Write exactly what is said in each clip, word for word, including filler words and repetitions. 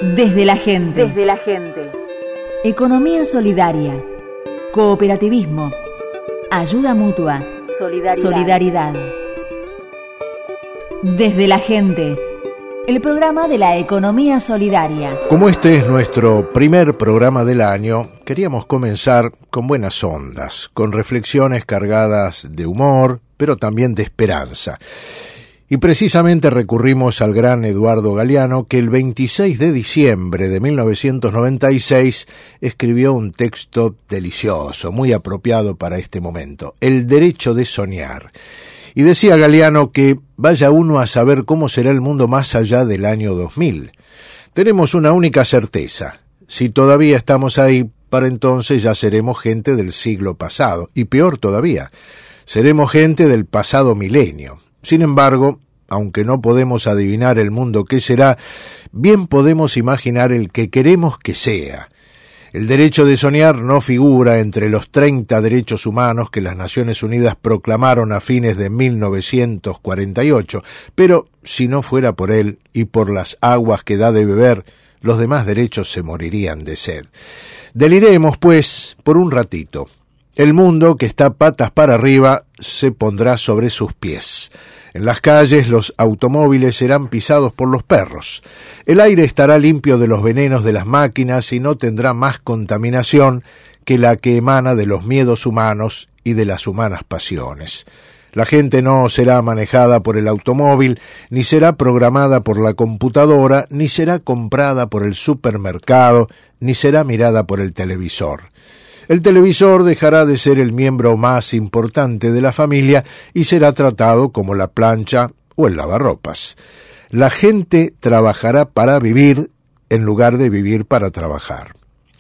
Desde la gente. Desde la gente. Economía solidaria. Cooperativismo. Ayuda mutua. Solidaridad. Solidaridad. Desde la gente. El programa de la economía solidaria. Como este es nuestro primer programa del año, queríamos comenzar con buenas ondas, con reflexiones cargadas de humor, pero también de esperanza. Y precisamente recurrimos al gran Eduardo Galeano, que el veintiséis de diciembre de mil novecientos noventa y seis escribió un texto delicioso, muy apropiado para este momento, El derecho de soñar. Y decía Galeano que vaya uno a saber cómo será el mundo más allá del año dos mil. Tenemos una única certeza: si todavía estamos ahí, para entonces ya seremos gente del siglo pasado, y peor todavía, seremos gente del pasado milenio. Sin embargo, aunque no podemos adivinar el mundo que será, bien podemos imaginar el que queremos que sea. El derecho de soñar no figura entre los treinta derechos humanos que las Naciones Unidas proclamaron a fines de mil novecientos cuarenta y ocho, pero si no fuera por él y por las aguas que da de beber, los demás derechos se morirían de sed. Deliremos, pues, por un ratito. El mundo, que está patas para arriba, se pondrá sobre sus pies. En las calles los automóviles serán pisados por los perros. El aire estará limpio de los venenos de las máquinas y no tendrá más contaminación que la que emana de los miedos humanos y de las humanas pasiones. La gente no será manejada por el automóvil, ni será programada por la computadora, ni será comprada por el supermercado, ni será mirada por el televisor. El televisor dejará de ser el miembro más importante de la familia y será tratado como la plancha o el lavarropas. La gente trabajará para vivir en lugar de vivir para trabajar.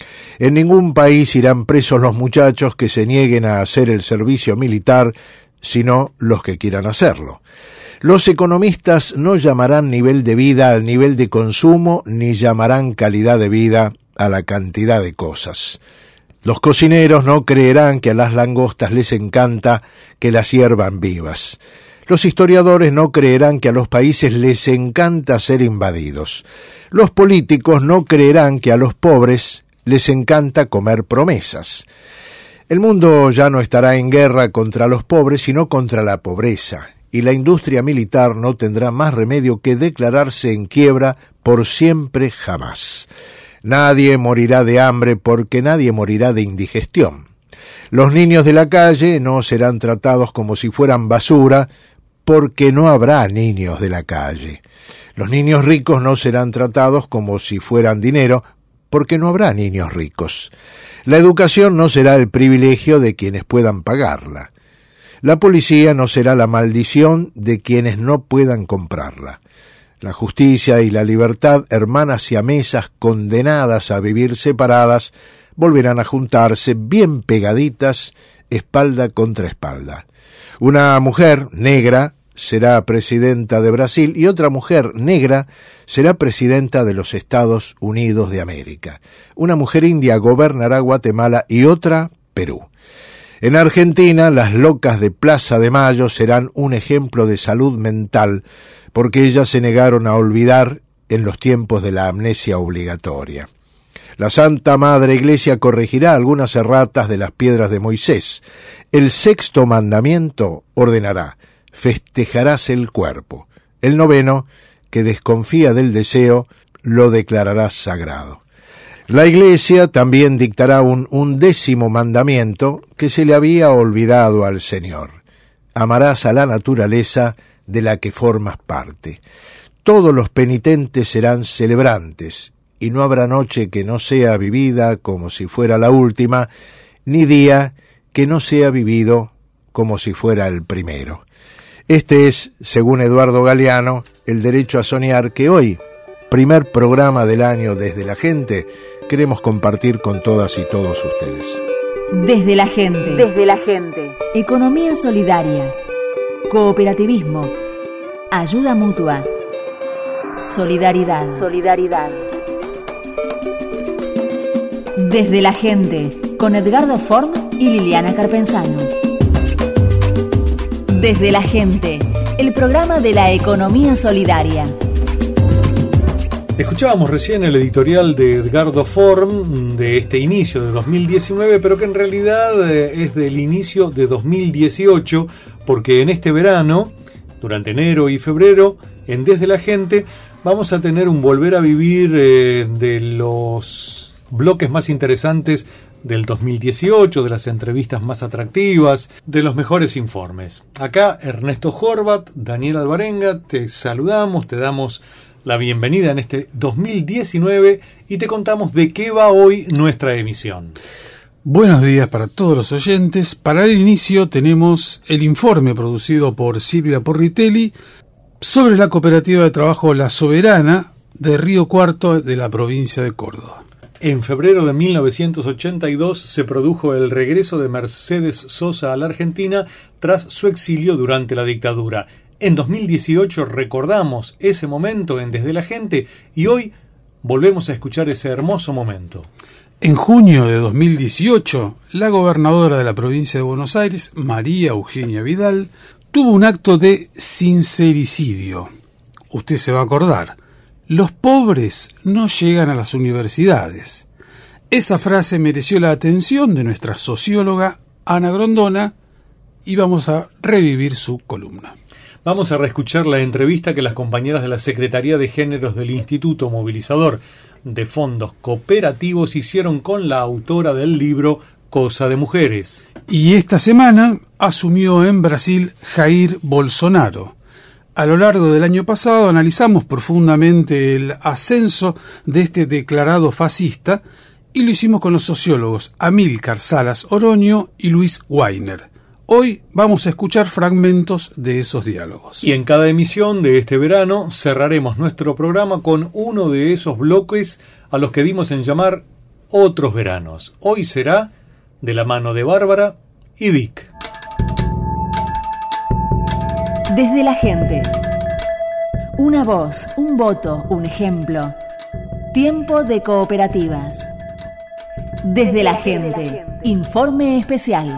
En ningún país irán presos los muchachos que se nieguen a hacer el servicio militar, sino los que quieran hacerlo. Los economistas no llamarán nivel de vida al nivel de consumo, ni llamarán calidad de vida a la cantidad de cosas. Los cocineros no creerán que a las langostas les encanta que las hiervan vivas. Los historiadores no creerán que a los países les encanta ser invadidos. Los políticos no creerán que a los pobres les encanta comer promesas. El mundo ya no estará en guerra contra los pobres, sino contra la pobreza, y la industria militar no tendrá más remedio que declararse en quiebra por siempre jamás. Nadie morirá de hambre porque nadie morirá de indigestión. Los niños de la calle no serán tratados como si fueran basura porque no habrá niños de la calle. Los niños ricos no serán tratados como si fueran dinero porque no habrá niños ricos. La educación no será el privilegio de quienes puedan pagarla. La policía no será la maldición de quienes no puedan comprarla. La justicia y la libertad, hermanas siamesas condenadas a vivir separadas, volverán a juntarse bien pegaditas, espalda contra espalda. Una mujer negra será presidenta de Brasil y otra mujer negra será presidenta de los Estados Unidos de América. Una mujer india gobernará Guatemala y otra Perú. En Argentina, las locas de Plaza de Mayo serán un ejemplo de salud mental, porque ellas se negaron a olvidar en los tiempos de la amnesia obligatoria. La Santa Madre Iglesia corregirá algunas erratas de las piedras de Moisés. El sexto mandamiento ordenará: festejarás el cuerpo. El noveno, que desconfía del deseo, lo declararás sagrado. La Iglesia también dictará un undécimo mandamiento que se le había olvidado al Señor: amarás a la naturaleza de la que formas parte. Todos los penitentes serán celebrantes, y no habrá noche que no sea vivida como si fuera la última, ni día que no sea vivido como si fuera el primero. Este es, según Eduardo Galeano, el derecho a soñar que hoy, primer programa del año Desde la Gente, queremos compartir con todas y todos ustedes. Desde la gente. Desde la gente. Economía solidaria. Cooperativismo. Ayuda mutua. Solidaridad. Solidaridad. Desde la gente, con Edgardo Form y Liliana Carpenzano. Desde la gente, el programa de la economía solidaria. Escuchábamos recién el editorial de Edgardo Form de este inicio de dos mil diecinueve, pero que en realidad es del inicio de dos mil dieciocho, porque en este verano, durante enero y febrero, en Desde la Gente, vamos a tener un volver a vivir eh, de los bloques más interesantes del dos mil dieciocho, de las entrevistas más atractivas, de los mejores informes. Acá Ernesto Horvat, Daniel Alvarenga, te saludamos, te damos la bienvenida en este dos mil diecinueve y te contamos de qué va hoy nuestra emisión. Buenos días para todos los oyentes. Para el inicio tenemos el informe producido por Silvia Porritelli sobre la cooperativa de trabajo La Soberana de Río Cuarto de la provincia de Córdoba. En febrero de mil novecientos ochenta y dos se produjo el regreso de Mercedes Sosa a la Argentina tras su exilio durante la dictadura. En dos mil dieciocho recordamos ese momento en Desde la Gente y hoy volvemos a escuchar ese hermoso momento. En junio de dos mil dieciocho, la gobernadora de la provincia de Buenos Aires, María Eugenia Vidal, tuvo un acto de sincericidio. Usted se va a acordar, los pobres no llegan a las universidades. Esa frase mereció la atención de nuestra socióloga Ana Grondona y vamos a revivir su columna. Vamos a reescuchar la entrevista que las compañeras de la Secretaría de Géneros del Instituto Movilizador de Fondos Cooperativos hicieron con la autora del libro Cosa de Mujeres. Y esta semana asumió en Brasil Jair Bolsonaro. A lo largo del año pasado analizamos profundamente el ascenso de este declarado fascista y lo hicimos con los sociólogos Amílcar Salas Oroño y Luis Weiner. Hoy vamos a escuchar fragmentos de esos diálogos. Y en cada emisión de este verano cerraremos nuestro programa con uno de esos bloques a los que dimos en llamar Otros Veranos. Hoy será de la mano de Bárbara y Dick. Desde la Gente. Una voz, un voto, un ejemplo. Tiempo de cooperativas. Desde la Gente. Informe especial.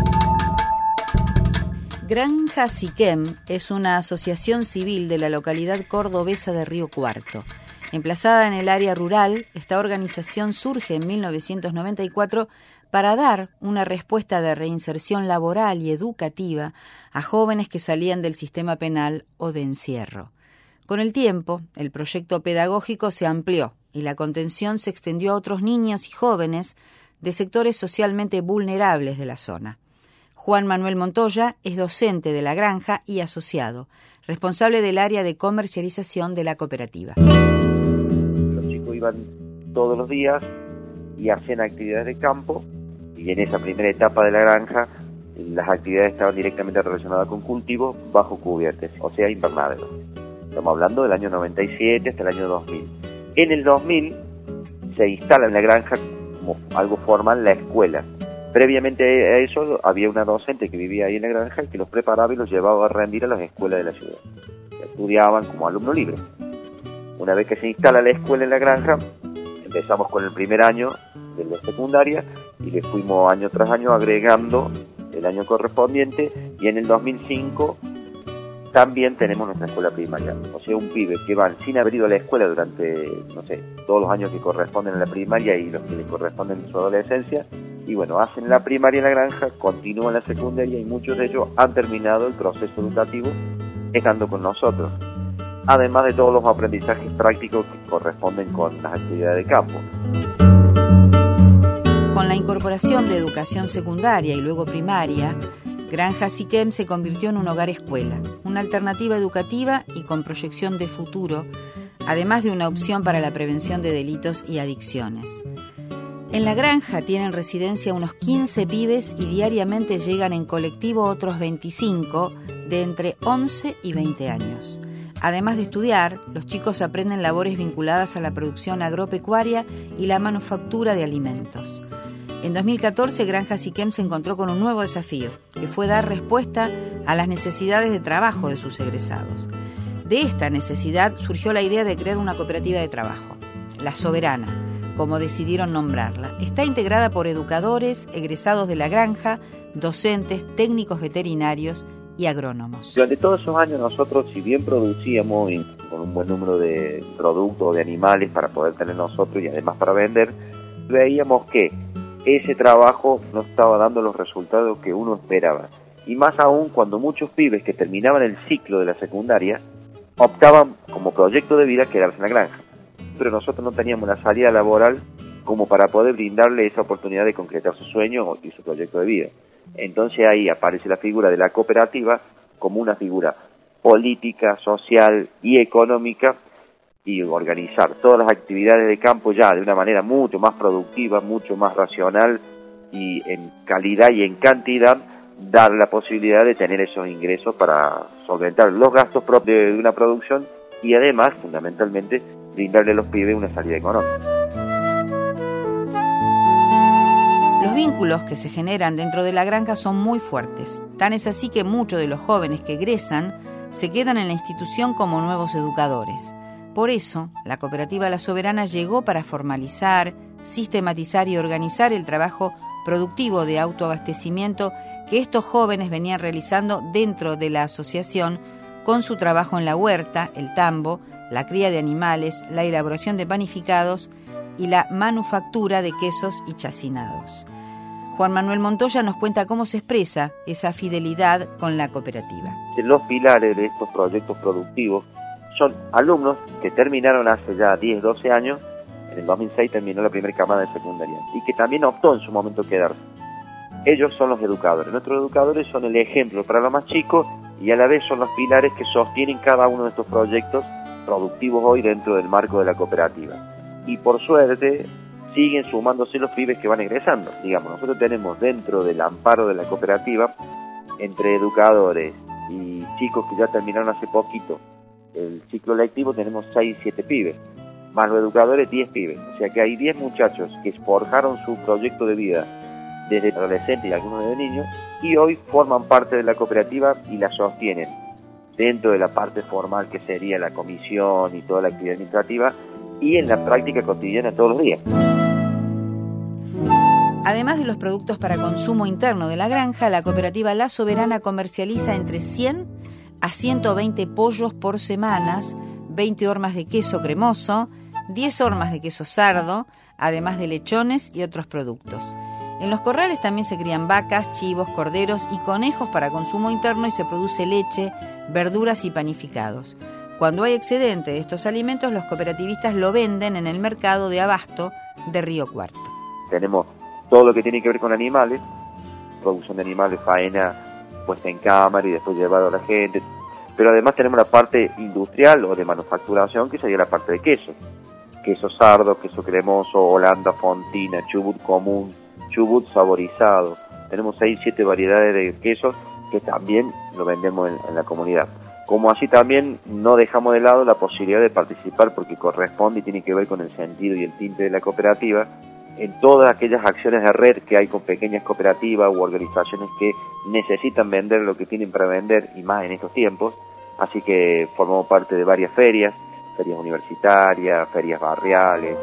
Granja Siquem es una asociación civil de la localidad cordobesa de Río Cuarto. Emplazada en el área rural, esta organización surge en mil novecientos noventa y cuatro para dar una respuesta de reinserción laboral y educativa a jóvenes que salían del sistema penal o de encierro. Con el tiempo, el proyecto pedagógico se amplió y la contención se extendió a otros niños y jóvenes de sectores socialmente vulnerables de la zona. Juan Manuel Montoya es docente de la granja y asociado, responsable del área de comercialización de la cooperativa. Los chicos iban todos los días y hacían actividades de campo, y en esa primera etapa de la granja las actividades estaban directamente relacionadas con cultivos bajo cubiertas, o sea, invernaderos. Estamos hablando del año noventa y siete hasta el año dos mil. En el dos mil se instala en la granja como algo formal la escuela. Previamente a eso había una docente que vivía ahí en la granja y que los preparaba y los llevaba a rendir a las escuelas de la ciudad. Estudiaban como alumno libre. Una vez que se instala la escuela en la granja, empezamos con el primer año de la secundaria y le fuimos año tras año agregando el año correspondiente, y en el dos mil cinco también tenemos nuestra escuela primaria. O sea, un pibe que van sin haber ido a la escuela durante, no sé, todos los años que corresponden a la primaria y los que le corresponden en su adolescencia, y bueno, hacen la primaria en la granja, continúan la secundaria y muchos de ellos han terminado el proceso educativo estando con nosotros, además de todos los aprendizajes prácticos que corresponden con las actividades de campo. Con la incorporación de educación secundaria y luego primaria, Granja Siquem se convirtió en un hogar escuela, una alternativa educativa y con proyección de futuro, además de una opción para la prevención de delitos y adicciones. En la granja tienen residencia unos quince pibes y diariamente llegan en colectivo otros veinticinco de entre once y veinte años. Además de estudiar, los chicos aprenden labores vinculadas a la producción agropecuaria y la manufactura de alimentos. En dos mil catorce, Granja Siquem se encontró con un nuevo desafío, que fue dar respuesta a las necesidades de trabajo de sus egresados. De esta necesidad surgió la idea de crear una cooperativa de trabajo, La Soberana, como decidieron nombrarla. Está integrada por educadores, egresados de la granja, docentes, técnicos veterinarios y agrónomos. Durante todos esos años nosotros, si bien producíamos con un buen número de productos o de animales para poder tener nosotros y además para vender, veíamos que ese trabajo no estaba dando los resultados que uno esperaba. Y más aún cuando muchos pibes que terminaban el ciclo de la secundaria optaban como proyecto de vida quedarse en la granja. Pero nosotros no teníamos una salida laboral como para poder brindarle esa oportunidad de concretar su sueño y su proyecto de vida. Entonces ahí aparece la figura de la cooperativa como una figura política, social y económica, y organizar todas las actividades de campo ya de una manera mucho más productiva, mucho más racional, y en calidad y en cantidad dar la posibilidad de tener esos ingresos para solventar los gastos propios de una producción y además, fundamentalmente, brindarle a los pibes una salida económica. Los vínculos que se generan dentro de la granja son muy fuertes. Tan es así que muchos de los jóvenes que egresan se quedan en la institución como nuevos educadores. Por eso, la cooperativa La Soberana llegó para formalizar, sistematizar y organizar el trabajo productivo de autoabastecimiento que estos jóvenes venían realizando dentro de la asociación con su trabajo en la huerta, el tambo, la cría de animales, la elaboración de panificados y la manufactura de quesos y chacinados. Juan Manuel Montoya nos cuenta cómo se expresa esa fidelidad con la cooperativa. Los pilares de estos proyectos productivos son alumnos que terminaron hace ya diez, doce años, en el dos mil seis terminó la primera camada de secundaria, y que también optó en su momento quedarse. Ellos son los educadores. Nuestros educadores son el ejemplo para los más chicos y a la vez son los pilares que sostienen cada uno de estos proyectos productivos hoy dentro del marco de la cooperativa. Y por suerte siguen sumándose los pibes que van egresando. Digamos, nosotros tenemos dentro del amparo de la cooperativa, entre educadores y chicos que ya terminaron hace poquito el ciclo lectivo, tenemos seis, siete pibes, más los educadores diez pibes. O sea que hay diez muchachos que forjaron su proyecto de vida desde adolescentes y algunos de niños, y hoy forman parte de la cooperativa y la sostienen dentro de la parte formal que sería la comisión y toda la actividad administrativa, y en la práctica cotidiana todos los días. Además de los productos para consumo interno de la granja, la cooperativa La Soberana comercializa entre cien a ciento veinte pollos por semanas, veinte hormas de queso cremoso, diez hormas de queso sardo, además de lechones y otros productos. En los corrales también se crían vacas, chivos, corderos y conejos para consumo interno y se produce leche, verduras y panificados. Cuando hay excedente de estos alimentos, los cooperativistas lo venden en el mercado de abasto de Río Cuarto. Tenemos todo lo que tiene que ver con animales, producción de animales, faena puesta en cámara y después llevado a la gente, pero además tenemos la parte industrial o de manufacturación, que sería la parte de queso. Queso sardo, queso cremoso, Holanda, Fontina, chubut común, chubut saborizado. Tenemos seis, siete variedades de quesos que también lo vendemos en, en la comunidad. Como así también no dejamos de lado la posibilidad de participar, porque corresponde y tiene que ver con el sentido y el tinte de la cooperativa, en todas aquellas acciones de red que hay con pequeñas cooperativas u organizaciones que necesitan vender lo que tienen para vender, y más en estos tiempos. Así que formamos parte de varias ferias, ferias universitarias, ferias barriales.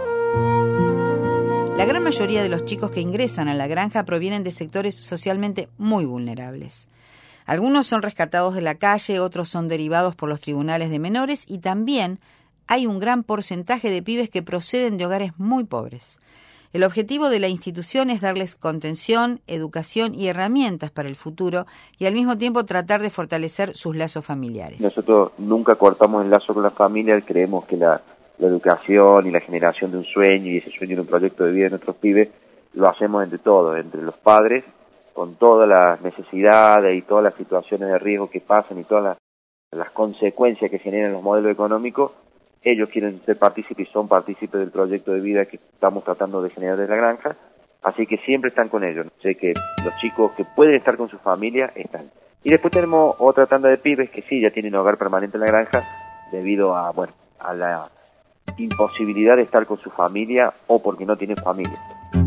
La gran mayoría de los chicos que ingresan a la granja provienen de sectores socialmente muy vulnerables. Algunos son rescatados de la calle, otros son derivados por los tribunales de menores, y también hay un gran porcentaje de pibes que proceden de hogares muy pobres. El objetivo de la institución es darles contención, educación y herramientas para el futuro, y al mismo tiempo tratar de fortalecer sus lazos familiares. Nosotros nunca cortamos el lazo con la familia. Creemos que la, la educación y la generación de un sueño, y ese sueño de un proyecto de vida de nuestros pibes, lo hacemos entre todos, entre los padres, con todas las necesidades y todas las situaciones de riesgo que pasan y todas las, las consecuencias que generan los modelos económicos. Ellos quieren ser partícipes y son partícipes del proyecto de vida que estamos tratando de generar desde la granja, así que siempre están con ellos. Sé que los chicos que pueden estar con su familia están. Y después tenemos otra tanda de pibes que sí ya tienen hogar permanente en la granja debido a, bueno, a la imposibilidad de estar con su familia o porque no tienen familia.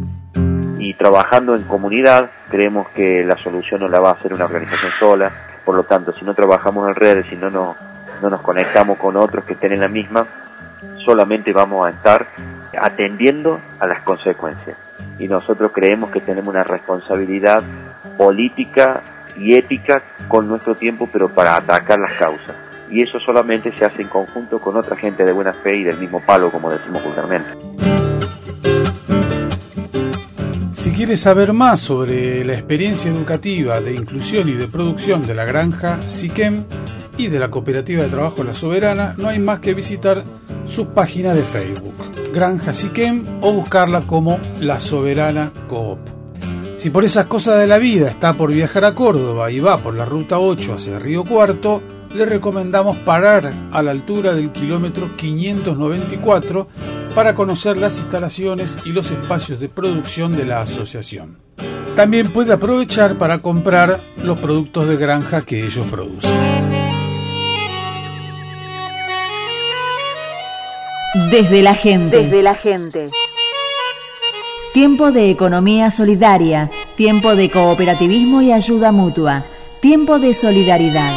Y trabajando en comunidad, creemos que la solución no la va a hacer una organización sola. Por lo tanto, si no trabajamos en redes, si no nos no nos conectamos con otros que estén en la misma, solamente vamos a estar atendiendo a las consecuencias. Y nosotros creemos que tenemos una responsabilidad política y ética con nuestro tiempo, pero para atacar las causas. y eso solamente se hace en conjunto con otra gente de buena fe y del mismo palo, como decimos vulgarmente. Si quieres saber más sobre la experiencia educativa de inclusión y de producción de la granja Siquem y de la cooperativa de trabajo La Soberana, no hay más que visitar sus páginas de Facebook, Granja Siquem, o buscarla como La Soberana Coop. Si por esas cosas de la vida está por viajar a Córdoba y va por la ruta ocho hacia Río Cuarto, le recomendamos parar a la altura del kilómetro quinientos noventa y cuatro para conocer las instalaciones y los espacios de producción de la asociación. También puede aprovechar para comprar los productos de granja que ellos producen. Desde la gente. Desde la gente. Tiempo de economía solidaria, tiempo de cooperativismo y ayuda mutua, tiempo de solidaridad.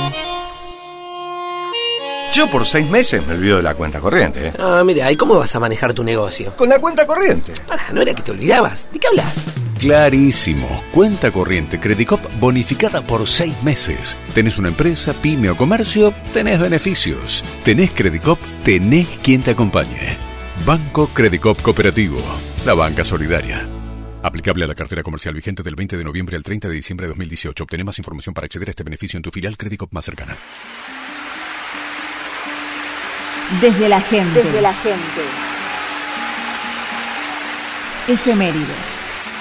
Yo por seis meses me olvido de la cuenta corriente. ¿eh? Ah, mira, ¿y cómo vas a manejar tu negocio? Con la cuenta corriente. Pará, ¿no era que te olvidabas? ¿De qué hablas? Clarísimo. Cuenta corriente Credicop bonificada por seis meses. Tenés una empresa, pyme o comercio, tenés beneficios. Tenés Credicop, tenés quien te acompañe. Banco Credicop Cooperativo. La banca solidaria. Aplicable a la cartera comercial vigente del veinte de noviembre al treinta de diciembre de dos mil dieciocho. Obtené más información para acceder a este beneficio en tu filial Credicop más cercana. Desde la gente. Desde la gente. Efemérides.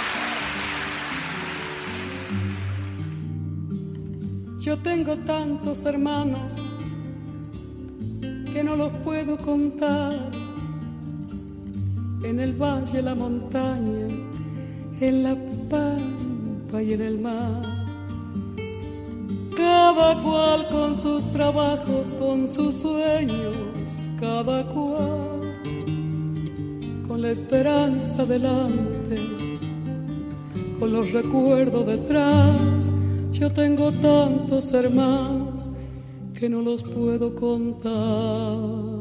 Yo tengo tantos hermanos que no los puedo contar. En el valle, la montaña, en la pampa y en el mar. Cada cual con sus trabajos, con sus sueños, cada cual con la esperanza delante, con los recuerdos detrás. Yo tengo tantos hermanos que no los puedo contar.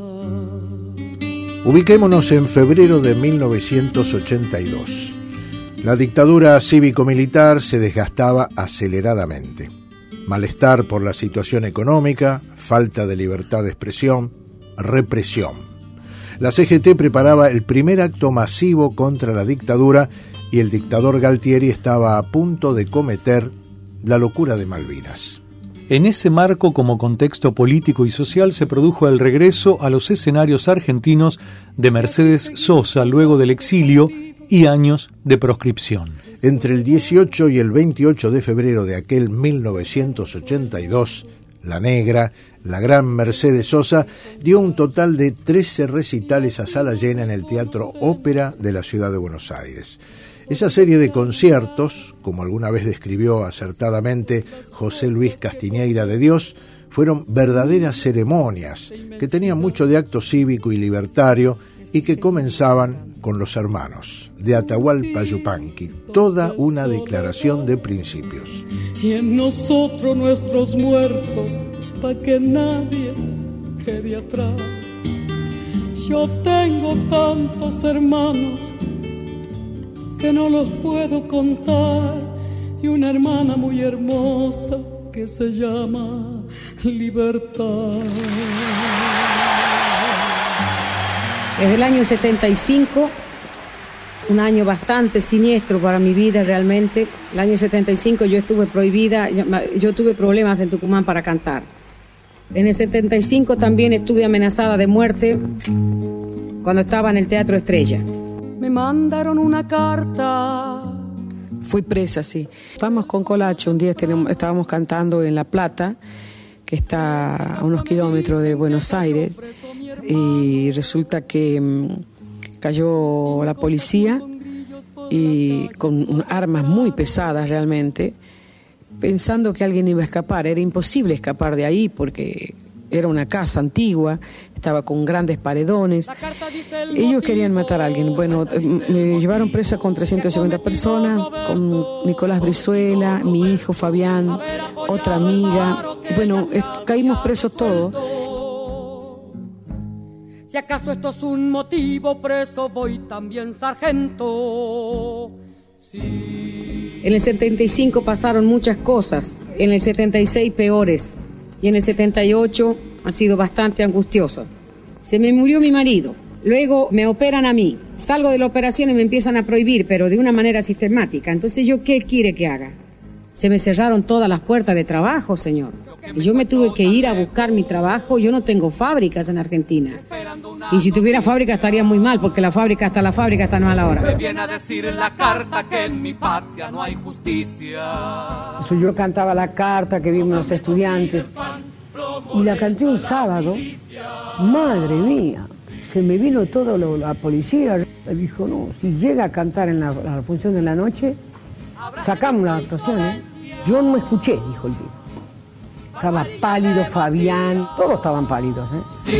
Ubiquémonos en febrero de mil novecientos ochenta y dos. La dictadura cívico-militar se desgastaba aceleradamente. Malestar por la situación económica, falta de libertad de expresión, represión. La C G T preparaba el primer acto masivo contra la dictadura y el dictador Galtieri estaba a punto de cometer la locura de Malvinas. En ese marco, como contexto político y social, se produjo el regreso a los escenarios argentinos de Mercedes Sosa luego del exilio y años de proscripción. Entre el dieciocho y el veintiocho de febrero de aquel mil novecientos ochenta y dos, la negra, la gran Mercedes Sosa, dio un total de trece recitales a sala llena en el Teatro Ópera de la ciudad de Buenos Aires. Esa serie de conciertos, como alguna vez describió acertadamente José Luis Castiñeira de Dios, fueron verdaderas ceremonias que tenían mucho de acto cívico y libertario y que comenzaban con los hermanos de Atahualpa Yupanqui, toda una declaración de principios. Y en nosotros nuestros muertos, pa' que nadie quede atrás. Yo tengo tantos hermanos que no los puedo contar, y una hermana muy hermosa que se llama Libertad. Desde el año setenta y cinco, un año bastante siniestro para mi vida realmente. El año setenta y cinco yo estuve prohibida, yo, yo tuve problemas en Tucumán para cantar. En el setenta y cinco también estuve amenazada de muerte cuando estaba en el Teatro Estrella. Me mandaron una carta. Fui presa, sí. Estábamos con Colacho, un día tenemos, estábamos cantando en La Plata, que está a unos kilómetros de Buenos Aires, y resulta que mmm, cayó la policía y con armas muy pesadas realmente, pensando que alguien iba a escapar. Era imposible escapar de ahí porque era una casa antigua, estaba con grandes paredones. Ellos querían matar a alguien. Bueno, me llevaron presa con trescientas cincuenta personas, con Nicolás Brizuela, mi hijo Fabián, otra amiga. Bueno, caímos presos todos. Si acaso esto es un motivo, preso voy también, sargento. Sí. En el setenta y cinco pasaron muchas cosas, en el setenta y seis peores, y en el setenta y ocho ha sido bastante angustioso. Se me murió mi marido, luego me operan a mí, salgo de la operación y me empiezan a prohibir, pero de una manera sistemática. Entonces, ¿yo qué quiere que haga? Se me cerraron todas las puertas de trabajo, señor. Yo me tuve que ir a buscar mi trabajo. Yo no tengo fábricas en Argentina. Y si tuviera fábrica estaría muy mal, porque la fábrica, hasta la fábrica está mal ahora. Me viene a decir en la carta que en mi patria no hay justicia. Eso yo cantaba la carta que vimos los estudiantes. Y la canté un sábado. Madre mía, se me vino todo lo, la policía. Me dijo, no, si llega a cantar en la, la función de la noche, sacamos la actuación, ¿eh? Yo no me escuché, dijo el tipo. Estaba pálido Fabián, todos estaban pálidos,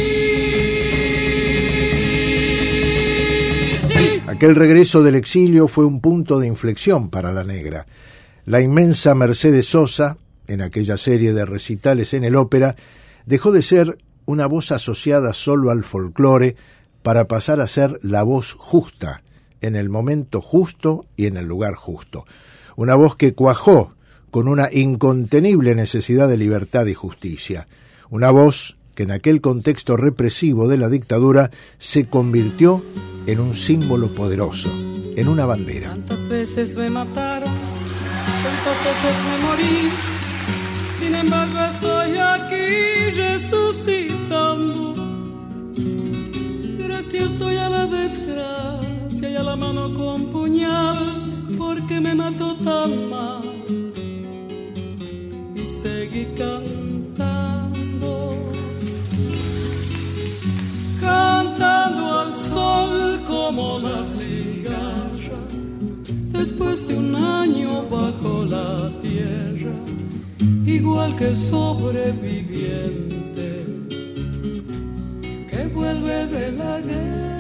¿eh? Sí, sí. Aquel regreso del exilio fue un punto de inflexión para la negra. La inmensa Mercedes Sosa, en aquella serie de recitales en el ópera, dejó de ser una voz asociada solo al folclore para pasar a ser la voz justa, en el momento justo y en el lugar justo. Una voz que cuajó con una incontenible necesidad de libertad y justicia. Una voz que en aquel contexto represivo de la dictadura se convirtió en un símbolo poderoso, en una bandera. Tantas veces me mataron, tantas veces me morí, sin embargo estoy aquí resucitando. Gracias estoy a la desgracia y a la mano con puñal, porque me mató tan mal. Seguí cantando, cantando al sol como la cigarra, después de un año bajo la tierra, igual que sobreviviente que vuelve de la guerra.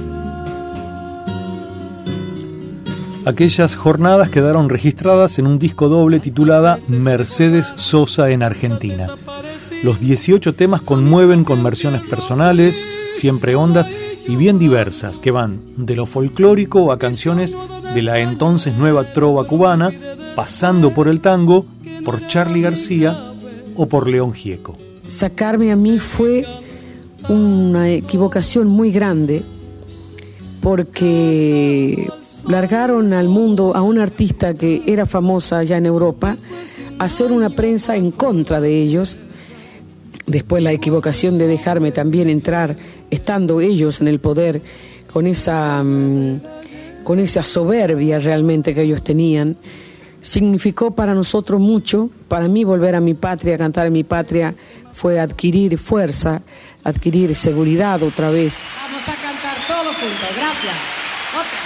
Aquellas jornadas quedaron registradas en un disco doble titulada Mercedes Sosa en Argentina. Los dieciocho temas conmueven con versiones personales, siempre hondas y bien diversas, que van de lo folclórico a canciones de la entonces nueva trova cubana, pasando por el tango, por Charly García o por León Gieco. Sacarme a mí fue una equivocación muy grande, porque largaron al mundo a una artista que era famosa allá en Europa a hacer una prensa en contra de ellos. Después la equivocación de dejarme también entrar, estando ellos en el poder, con esa, con esa soberbia realmente que ellos tenían, significó para nosotros mucho. Para mí volver a mi patria, cantar en mi patria, fue adquirir fuerza, adquirir seguridad otra vez. Vamos a cantar todos juntos, gracias. Otra.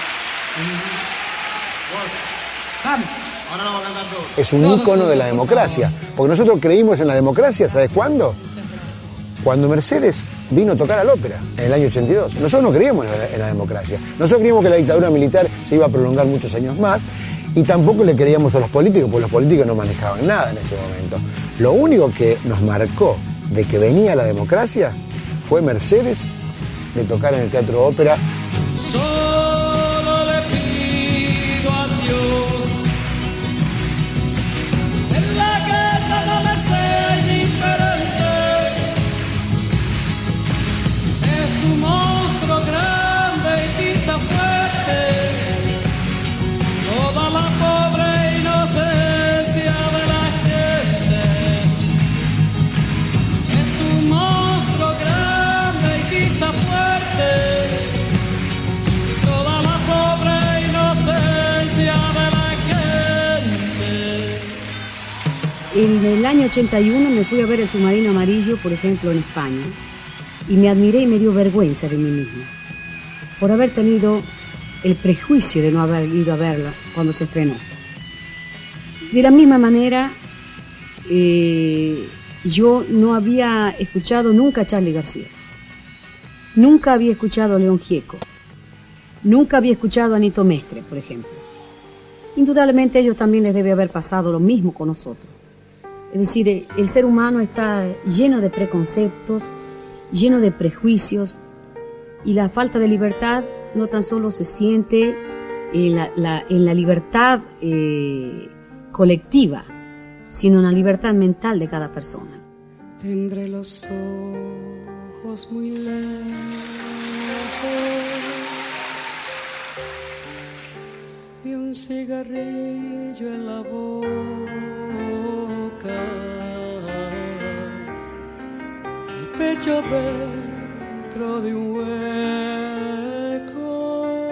Vamos. Ahora lo vamos a cantar todos. Es un ícono de la democracia, porque nosotros creímos en la democracia, ¿sabes cuándo? Cuando Mercedes vino a tocar al ópera en el año ochenta y dos. Nosotros no creíamos en la, en la democracia. Nosotros creíamos que la dictadura militar se iba a prolongar muchos años más, y tampoco le creíamos a los políticos, porque los políticos no manejaban nada en ese momento. Lo único que nos marcó de que venía la democracia fue Mercedes de tocar en el Teatro Ópera. Solo le pido a Dios en la guerra no me sea indiferente. Es un monstruo grande y quizá fuerte, toda la pobre inocencia de la gente. Es un monstruo grande y quizá fuerte, toda la pobre inocencia de la gente. En el año ochenta y uno me fui a ver El submarino amarillo, por ejemplo, en España, y me admiré y me dio vergüenza de mí misma por haber tenido el prejuicio de no haber ido a verla cuando se estrenó. De la misma manera, eh, yo no había escuchado nunca a Charly García, nunca había escuchado a León Gieco, nunca había escuchado a Nito Mestre, por ejemplo. Indudablemente a ellos también les debe haber pasado lo mismo con nosotros. Es decir, el ser humano está lleno de preconceptos, lleno de prejuicios, y la falta de libertad no tan solo se siente en la, la, en la libertad eh, colectiva, sino en la libertad mental de cada persona. Tendré los ojos muy lejos y un cigarrillo en la boca, el pecho dentro de un hueco.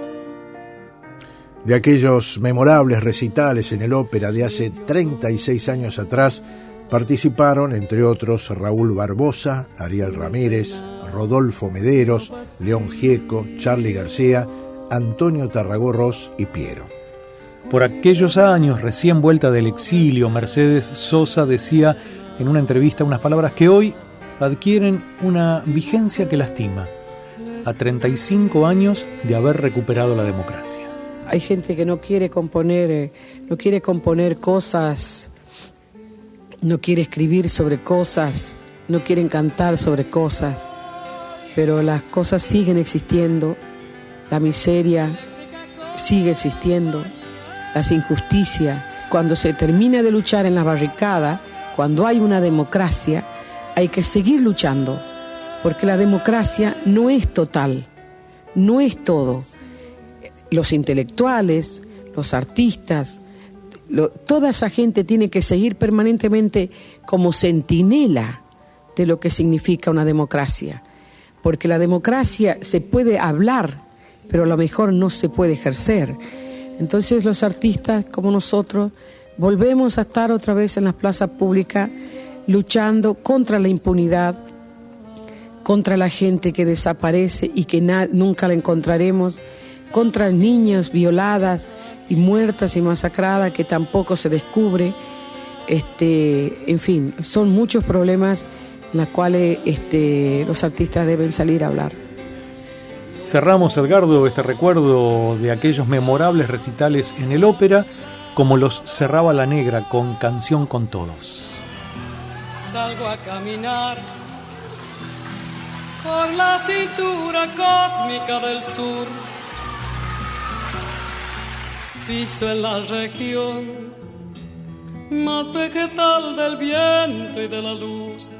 De aquellos memorables recitales en el ópera de hace treinta y seis años atrás, participaron, entre otros, Raúl Barbosa, Ariel Ramírez, Rodolfo Mederos, León Gieco, Charly García, Antonio Tarragó-Ros y Piero. Por aquellos años, recién vuelta del exilio, Mercedes Sosa decía en una entrevista unas palabras que hoy adquieren una vigencia que lastima, a treinta y cinco años de haber recuperado la democracia. Hay gente que no quiere componer, no quiere componer cosas, no quiere escribir sobre cosas, no quieren cantar sobre cosas, pero las cosas siguen existiendo, la miseria sigue existiendo, las injusticias. Cuando se termina de luchar en la barricada, cuando hay una democracia, hay que seguir luchando, porque la democracia no es total, no es todo. Los intelectuales, los artistas, Lo, toda esa gente tiene que seguir permanentemente como centinela de lo que significa una democracia, porque la democracia se puede hablar, pero a lo mejor no se puede ejercer. Entonces los artistas como nosotros volvemos a estar otra vez en las plazas públicas luchando contra la impunidad, contra la gente que desaparece y que na- nunca la encontraremos, contra niñas violadas y muertas y masacradas que tampoco se descubre. Este, en fin, son muchos problemas en los cuales este, los artistas deben salir a hablar. Cerramos, Edgardo, este recuerdo de aquellos memorables recitales en el ópera, como los cerraba La Negra con Canción con Todos. Salgo a caminar por la cintura cósmica del sur, piso en la región más vegetal del viento y de la luz.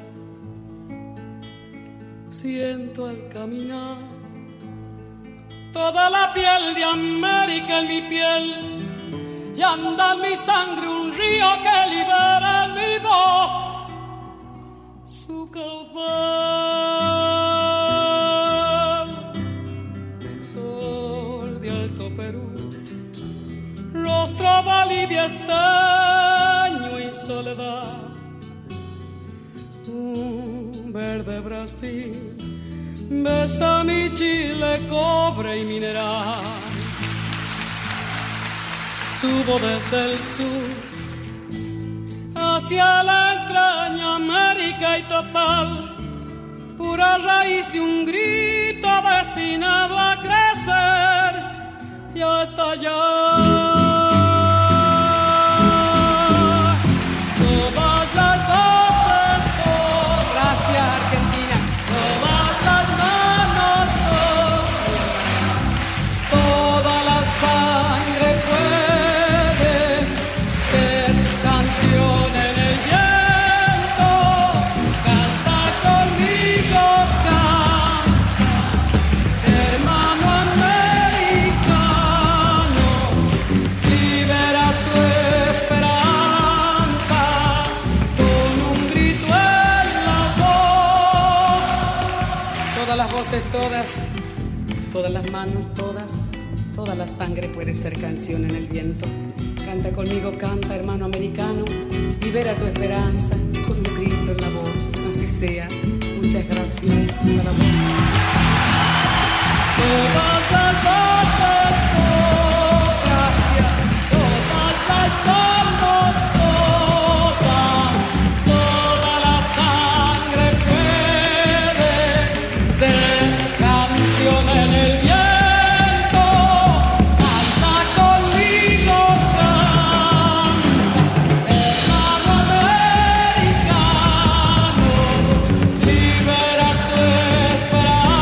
Siento al caminar toda la piel de América en mi piel, y anda en mi sangre un río que libera en mi voz su caudal. Sol de Alto Perú, rostro válido, estaño y soledad, un verde Brasil besa mi Chile, cobre y mineral. Subo desde el sur hacia la entraña América y total, pura raíz de un grito destinado a crecer y a estallar. Todas las voces, todas, gracias Argentina, todas las manos, todas, toda la sangre puede ser canción en el viento. Canta conmigo, canta, hermano americano, libera tu esperanza con un grito en la voz. Todas las voces, todas, todas las manos, todas, toda la sangre puede ser canción en el viento. Canta conmigo, canta, hermano americano, libera tu esperanza con un grito en la voz. Así sea. Muchas gracias. Para vos. Todas las voces, todas, gracias. Todas las manos, todas, toda la sangre puede ser canción en el viento. Canta conmigo, canta, hermano americano, libera tu esperanza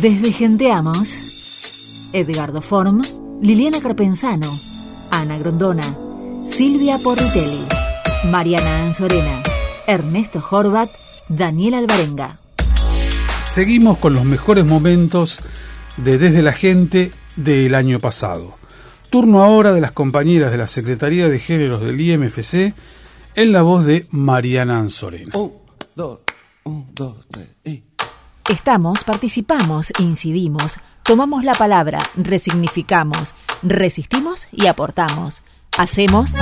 Desde Genteamos, Edgardo Form, Liliana Carpenzano, Ana Grondona, Silvia Porritelli, Mariana Anzorena, Ernesto Horvat, Daniel Alvarenga. Seguimos con los mejores momentos de Desde la Gente del año pasado. Turno ahora de las compañeras de la Secretaría de Géneros del I M F C en la voz de Mariana Anzorena. Un, dos, un, dos, tres, y... Estamos, participamos, incidimos, tomamos la palabra, resignificamos, resistimos y aportamos. Hacemos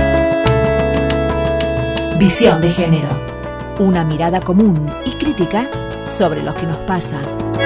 Visión de Género, una mirada común y crítica sobre lo que nos pasa.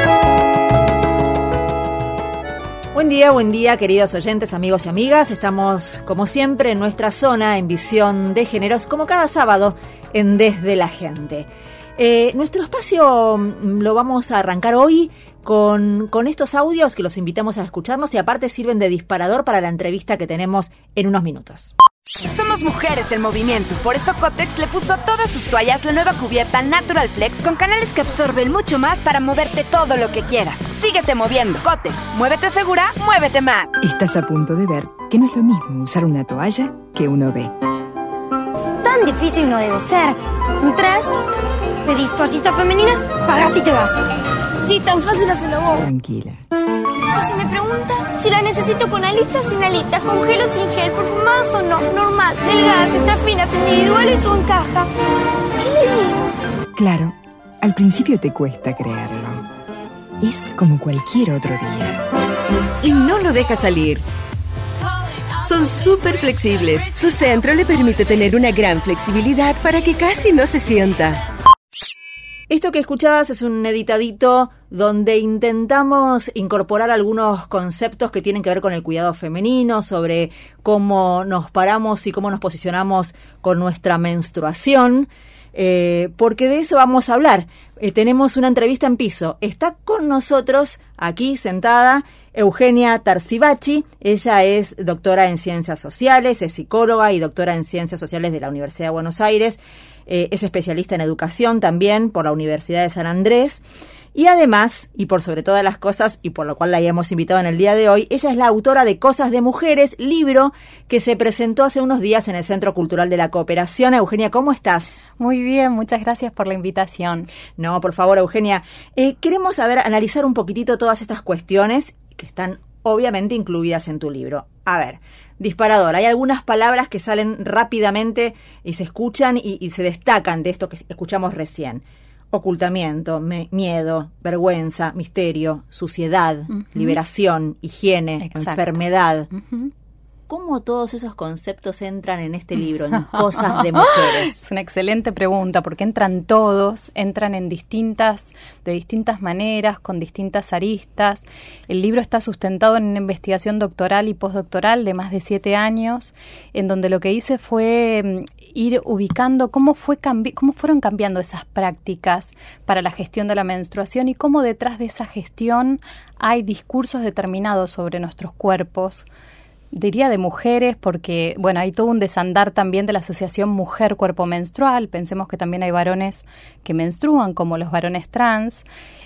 Buen día, buen día, queridos oyentes, amigos y amigas. Estamos, como siempre, en nuestra zona en Visión de Géneros, como cada sábado, en Desde la Gente. Eh, nuestro espacio lo vamos a arrancar hoy con, con estos audios que los invitamos a escucharnos y aparte sirven de disparador para la entrevista que tenemos en unos minutos. Somos mujeres en movimiento, por eso Kotex le puso a todas sus toallas la nueva cubierta Natural Flex con canales que absorben mucho más para moverte todo lo que quieras. Síguete moviendo. Kotex, muévete segura, muévete más. Estás a punto de ver que no es lo mismo usar una toalla que uno ve. Tan difícil no debe ser. Entras, pedís toallitas femeninas, pagás y te vas. Sí, tan fácil hacerlo vos. Tranquila. Y si me pregunta si la necesito con alitas, sin alitas, con gel o sin gel, perfumadas o no, normal, delgadas, extrafinas, individuales o en caja, ¿qué le digo? Claro, al principio te cuesta creerlo. Es como cualquier otro día. Y no lo deja salir. Son súper flexibles. Su centro le permite tener una gran flexibilidad para que casi no se sienta. Esto que escuchabas es un editadito donde intentamos incorporar algunos conceptos que tienen que ver con el cuidado femenino, sobre cómo nos paramos y cómo nos posicionamos con nuestra menstruación, eh, porque de eso vamos a hablar. Eh, tenemos una entrevista en piso. Está con nosotros, aquí sentada, Eugenia Tarzibachi. Ella es doctora en Ciencias Sociales, es psicóloga y doctora en Ciencias Sociales de la Universidad de Buenos Aires. Eh, es especialista en educación también por la Universidad de San Andrés. Y además, y por sobre todas las cosas, y por lo cual la hemos invitado en el día de hoy, ella es la autora de Cosas de Mujeres, libro que se presentó hace unos días en el Centro Cultural de la Cooperación. Eugenia, ¿cómo estás? Muy bien, muchas gracias por la invitación. No, por favor, Eugenia. Eh, queremos saber, analizar un poquitito todas estas cuestiones que están obviamente incluidas en tu libro. A ver, disparador, hay algunas palabras que salen rápidamente y se escuchan y, y se destacan de esto que escuchamos recién. Ocultamiento, me, miedo, vergüenza, misterio, suciedad, uh-huh. liberación, higiene, Exacto. enfermedad. Uh-huh. ¿Cómo todos esos conceptos entran en este libro, en Cosas de Mujeres? Es una excelente pregunta, porque entran todos, entran en distintas, de distintas maneras, con distintas aristas. El libro está sustentado en una investigación doctoral y postdoctoral de más de siete años, en donde lo que hice fue ir ubicando cómo fue cambi- cómo fueron cambiando esas prácticas para la gestión de la menstruación y cómo detrás de esa gestión hay discursos determinados sobre nuestros cuerpos. Diría de mujeres porque, bueno, hay todo un desandar también de la asociación mujer-cuerpo menstrual. Pensemos que también hay varones que menstruan, como los varones trans.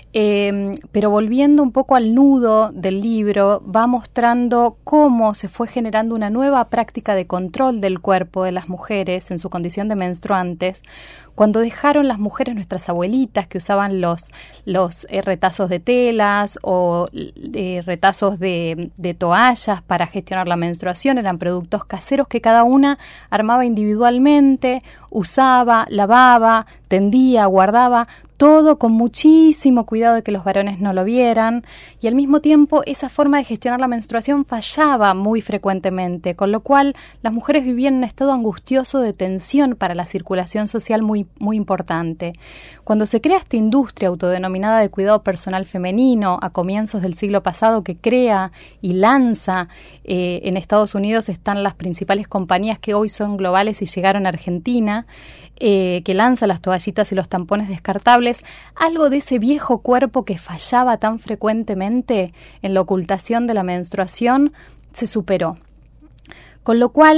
Eh, pero volviendo un poco al nudo del libro, va mostrando cómo se fue generando una nueva práctica de control del cuerpo de las mujeres en su condición de menstruantes, cuando dejaron las mujeres, nuestras abuelitas, que usaban los, los eh, retazos de telas o eh, retazos de, de toallas para gestionar la menstruación. Eran productos caseros que cada una armaba individualmente, usaba, lavaba, tendía, guardaba, todo con muchísimo cuidado de que los varones no lo vieran, y al mismo tiempo esa forma de gestionar la menstruación fallaba muy frecuentemente, con lo cual las mujeres vivían en un estado angustioso de tensión para la circulación social muy, muy importante. Cuando se crea esta industria autodenominada de cuidado personal femenino a comienzos del siglo pasado, que crea y lanza, eh, en Estados Unidos están las principales compañías que hoy son globales y llegaron a Argentina, Eh, que lanza las toallitas y los tampones descartables, algo de ese viejo cuerpo que fallaba tan frecuentemente en la ocultación de la menstruación se superó. Con lo cual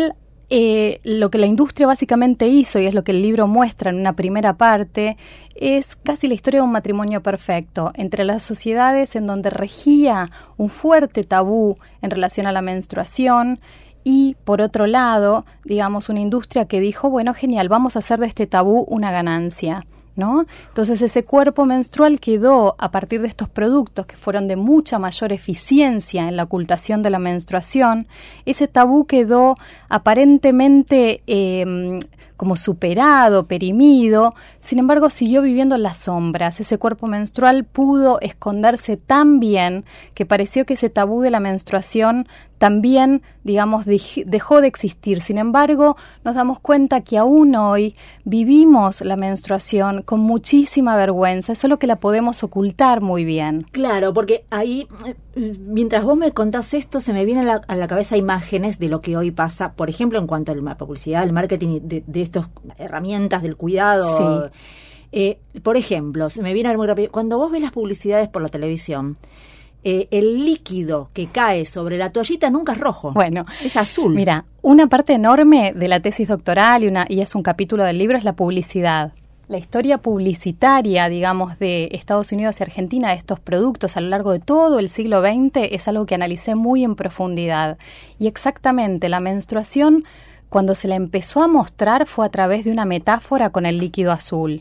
eh, lo que la industria básicamente hizo, y es lo que el libro muestra en una primera parte, es casi la historia de un matrimonio perfecto entre las sociedades en donde regía un fuerte tabú en relación a la menstruación y, por otro lado, digamos, una industria que dijo, bueno, genial, vamos a hacer de este tabú una ganancia, ¿no? Entonces ese cuerpo menstrual quedó, a partir de estos productos que fueron de mucha mayor eficiencia en la ocultación de la menstruación, ese tabú quedó aparentemente eh, como superado, perimido, sin embargo siguió viviendo en las sombras. Ese cuerpo menstrual pudo esconderse tan bien que pareció que ese tabú de la menstruación también, digamos, dej- dejó de existir. Sin embargo, nos damos cuenta que aún hoy vivimos la menstruación con muchísima vergüenza, solo que la podemos ocultar muy bien. Claro, porque ahí, mientras vos me contás esto, se me vienen a la, a la cabeza imágenes de lo que hoy pasa, por ejemplo, en cuanto a la publicidad, el marketing, de, de estas herramientas del cuidado. Sí. Eh, por ejemplo, se me viene muy rápido, cuando vos ves las publicidades por la televisión, Eh, el líquido que cae sobre la toallita nunca es rojo. Bueno, es azul. Mira, una parte enorme de la tesis doctoral y, una, y es un capítulo del libro es la publicidad. La historia publicitaria, digamos, de Estados Unidos y Argentina de estos productos a lo largo de todo el siglo veinte es algo que analicé muy en profundidad. Y exactamente, la menstruación, cuando se la empezó a mostrar, fue a través de una metáfora con el líquido azul.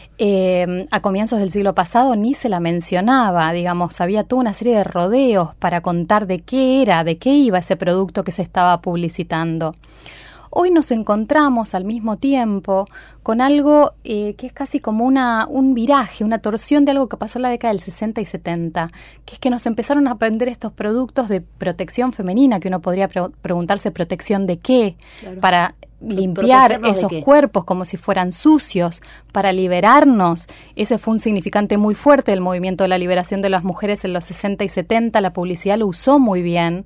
Eh, a comienzos del siglo pasado ni se la mencionaba, digamos, había toda una serie de rodeos para contar de qué era, de qué iba ese producto que se estaba publicitando. Hoy nos encontramos al mismo tiempo con algo eh, que es casi como una, un viraje, una torsión de algo que pasó en la década del sesenta y setenta, que es que nos empezaron a vender estos productos de protección femenina, que uno podría pre- preguntarse protección de qué, claro, para limpiar esos cuerpos como si fueran sucios, para liberarnos. Ese fue un significante muy fuerte del movimiento de la liberación de las mujeres en los sesenta y setenta, la publicidad lo usó muy bien.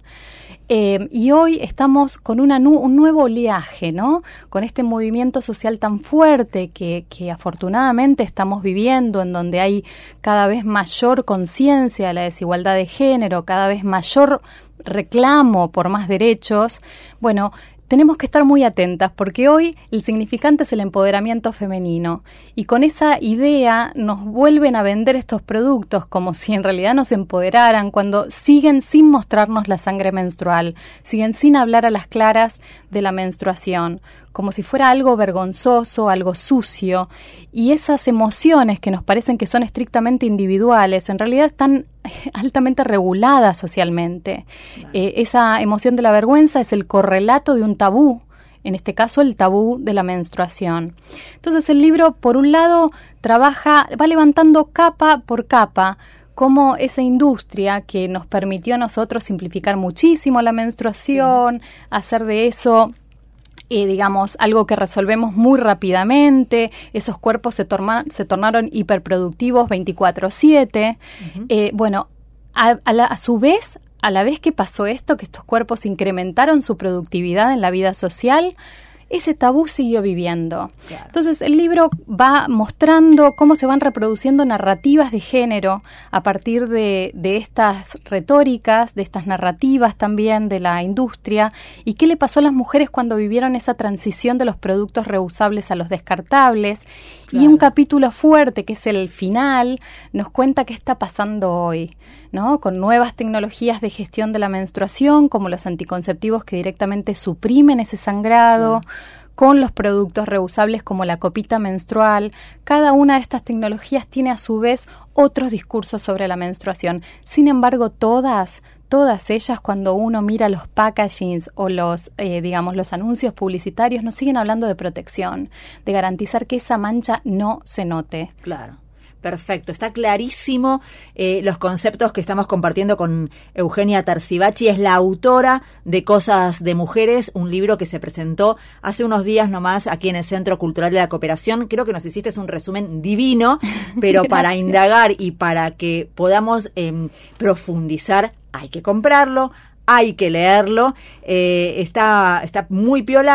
Eh, y hoy estamos con una nu- un nuevo oleaje, ¿no? Con este movimiento social tan fuerte que, que afortunadamente estamos viviendo, en donde hay cada vez mayor conciencia de la desigualdad de género, cada vez mayor reclamo por más derechos. Bueno, tenemos que estar muy atentas porque hoy el significante es el empoderamiento femenino y con esa idea nos vuelven a vender estos productos como si en realidad nos empoderaran cuando siguen sin mostrarnos la sangre menstrual, siguen sin hablar a las claras de la menstruación, como si fuera algo vergonzoso, algo sucio, y esas emociones que nos parecen que son estrictamente individuales, en realidad están altamente reguladas socialmente. Vale. Eh, esa emoción de la vergüenza es el correlato de un tabú, en este caso el tabú de la menstruación. Entonces el libro, por un lado, trabaja, va levantando capa por capa, como esa industria que nos permitió a nosotros simplificar muchísimo la menstruación, sí, hacer de eso Eh, digamos, algo que resolvemos muy rápidamente, esos cuerpos se, torma, se tornaron hiperproductivos veinticuatro siete. Uh-huh. Eh, bueno, a, a, la, a su vez, a la vez que pasó esto, que estos cuerpos incrementaron su productividad en la vida social, ese tabú siguió viviendo. Claro. Entonces el libro va mostrando cómo se van reproduciendo narrativas de género a partir de, de estas retóricas, de estas narrativas también de la industria, y qué le pasó a las mujeres cuando vivieron esa transición de los productos reusables a los descartables. Claro. Y un capítulo fuerte, que es el final, nos cuenta qué está pasando hoy, ¿no? Con nuevas tecnologías de gestión de la menstruación, como los anticonceptivos que directamente suprimen ese sangrado, claro, con los productos reusables como la copita menstrual. Cada una de estas tecnologías tiene a su vez otros discursos sobre la menstruación. Sin embargo, todas, todas ellas, cuando uno mira los packagings o los, eh, digamos, los anuncios publicitarios, nos siguen hablando de protección, de garantizar que esa mancha no se note. Claro. Perfecto, está clarísimo eh, los conceptos que estamos compartiendo con Eugenia Tarzibachi. Es la autora de Cosas de Mujeres, un libro que se presentó hace unos días nomás aquí en el Centro Cultural de la Cooperación. Creo que nos hiciste un resumen divino, pero para indagar y para que podamos eh, profundizar hay que comprarlo, hay que leerlo. Eh, está, está muy piola. Eh,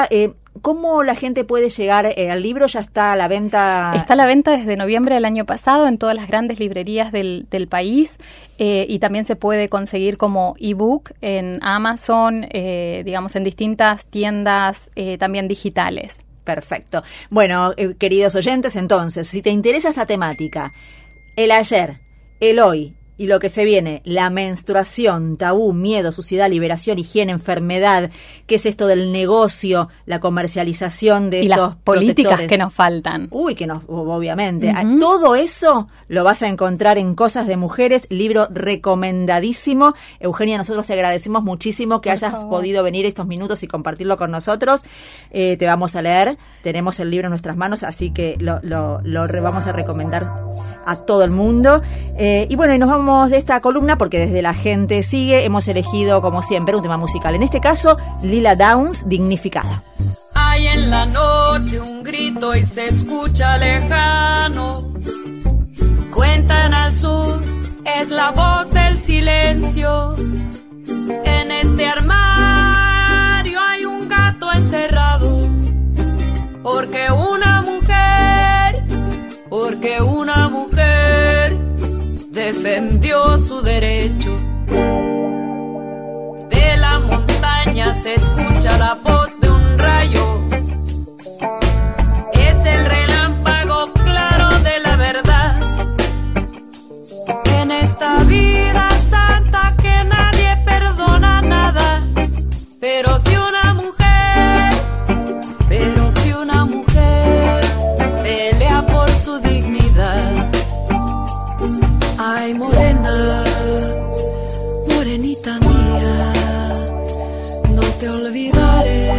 ¿cómo la gente puede llegar eh, al libro? ¿Ya está a la venta? Está a la venta desde noviembre del año pasado en todas las grandes librerías del, del país eh, y también se puede conseguir como ebook en Amazon, eh, digamos en distintas tiendas eh, también digitales. Perfecto. Bueno, eh, queridos oyentes, entonces, si te interesa esta temática, el ayer, el hoy y lo que se viene, la menstruación, tabú, miedo, suciedad, liberación, higiene, enfermedad, ¿qué es esto del negocio, la comercialización de y estos las políticas protectores? Que nos faltan? Uy, que nos, obviamente. Uh-huh. Todo eso lo vas a encontrar en Cosas de Mujeres, libro recomendadísimo. Eugenia, nosotros te agradecemos muchísimo que Por hayas favor. podido venir estos minutos y compartirlo con nosotros. Eh, te vamos a leer, tenemos el libro en nuestras manos, así que lo, lo, lo re, vamos a recomendar a todo el mundo. Eh, y bueno, y nos vamos de esta columna porque desde La Gente Sigue hemos elegido, como siempre, un tema musical. En este caso, Lila Downs, Dignificada. Hay en la noche un grito y se escucha lejano. Cuentan al sur, es la voz del silencio. En este armario hay un gato encerrado. Porque una mujer, porque una mujer defendió su derecho. De la montaña se escucha la voz de un rayo. Es el relámpago claro de la verdad. En esta vida santa que nadie perdona nada. Pero si una mujer, pero si una mujer pelea por su dignidad. Ay, morena, morenita mía, no te olvidaré.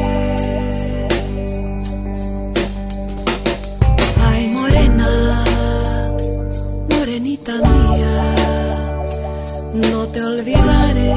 Ay, morena, morenita mía, no te olvidaré.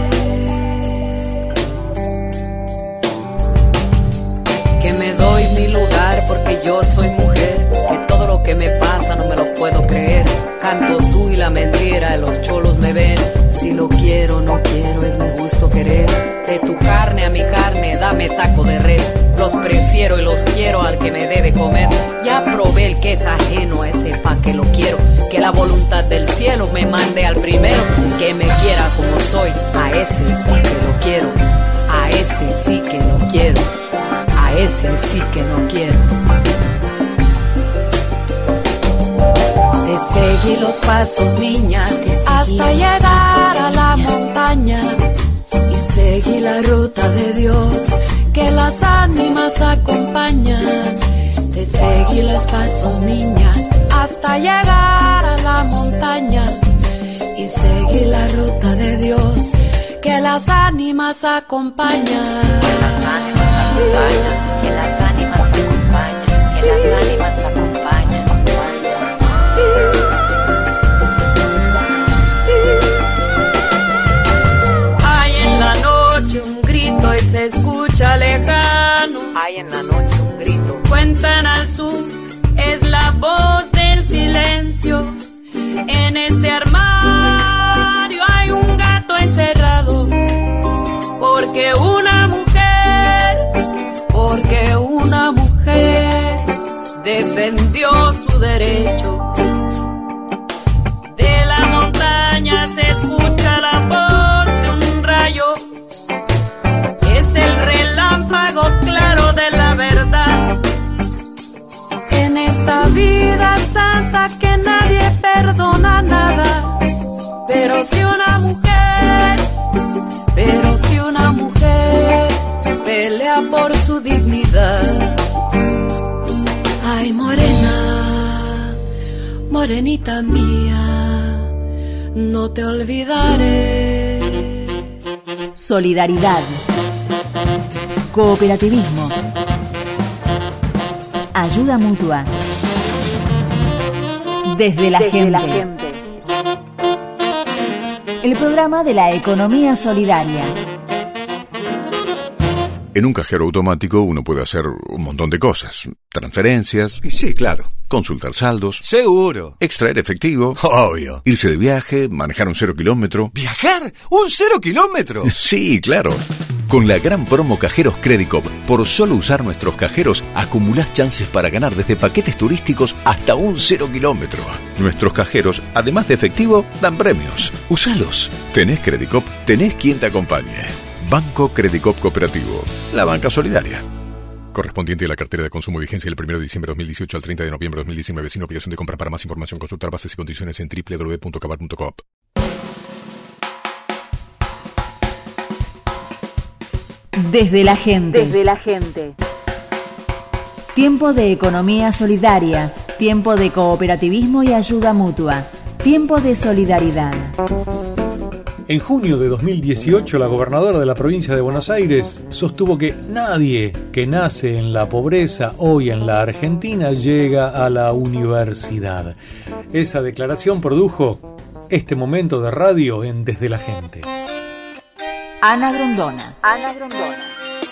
Que me doy mi lugar porque yo soy mujer, que todo lo que me pasa no me lo puedo creer. Canto tú y la mentira, los cholos me ven. Si lo quiero, no quiero, es mi gusto querer. De tu carne a mi carne, dame taco de res. Los prefiero y los quiero al que me debe comer. Ya probé el que es ajeno, a ese pa' que lo quiero. Que la voluntad del cielo me mande al primero. Que me quiera como soy, a ese sí que lo quiero. A ese sí que lo quiero. A ese sí que lo quiero. Te seguí los pasos, niña, hasta llegar a la montaña. Y seguí la ruta de Dios, que las ánimas acompañan. Te seguí los pasos, niña, hasta llegar a la montaña. Y seguí la ruta de Dios, que las ánimas acompañan. Que las ánimas acompañan, que las ánimas acompañan, que las ánimas acompañan. Un grito y se escucha lejano. Hay en la noche un grito. Cuentan al sur, es la voz del silencio. En este armario hay un gato encerrado. Porque una mujer, porque una mujer defendió su derecho. De la montaña se escucha la voz de un rayo. Es el relámpago claro de la verdad. En esta vida santa que nadie perdona nada. Pero si una mujer, pero si una mujer pelea por su dignidad. Ay, morena, morenita mía, no te olvidaré. Solidaridad, cooperativismo, ayuda mutua, desde la, desde gente. la gente. El programa de la economía solidaria. En un cajero automático uno puede hacer un montón de cosas. Transferencias. Sí, claro. Consultar saldos. Seguro. Extraer efectivo. Obvio. Irse de viaje, manejar un cero kilómetro. ¿Viajar? ¿Un cero kilómetro? Sí, claro. Con la gran promo Cajeros Credicop, por solo usar nuestros cajeros, acumulás chances para ganar desde paquetes turísticos hasta un cero kilómetro. Nuestros cajeros, además de efectivo, dan premios. Usalos. Tenés Credicop, tenés quien te acompañe. Banco Credicop Cooperativo, la banca solidaria. Correspondiente a la cartera de consumo, vigencia del primero de diciembre de dos mil dieciocho al treinta de noviembre de dos mil diecinueve, sin obligación de compra. Para más información, consultar bases y condiciones en doble u doble u doble u punto cabal punto coop. Desde la gente. Desde la gente. Tiempo de economía solidaria, tiempo de cooperativismo y ayuda mutua, tiempo de solidaridad. En junio de dos mil dieciocho, la gobernadora de la provincia de Buenos Aires sostuvo que nadie que nace en la pobreza hoy en la Argentina llega a la universidad. Esa declaración produjo este momento de radio en Desde la Gente. Ana Grondona. Ana Grondona.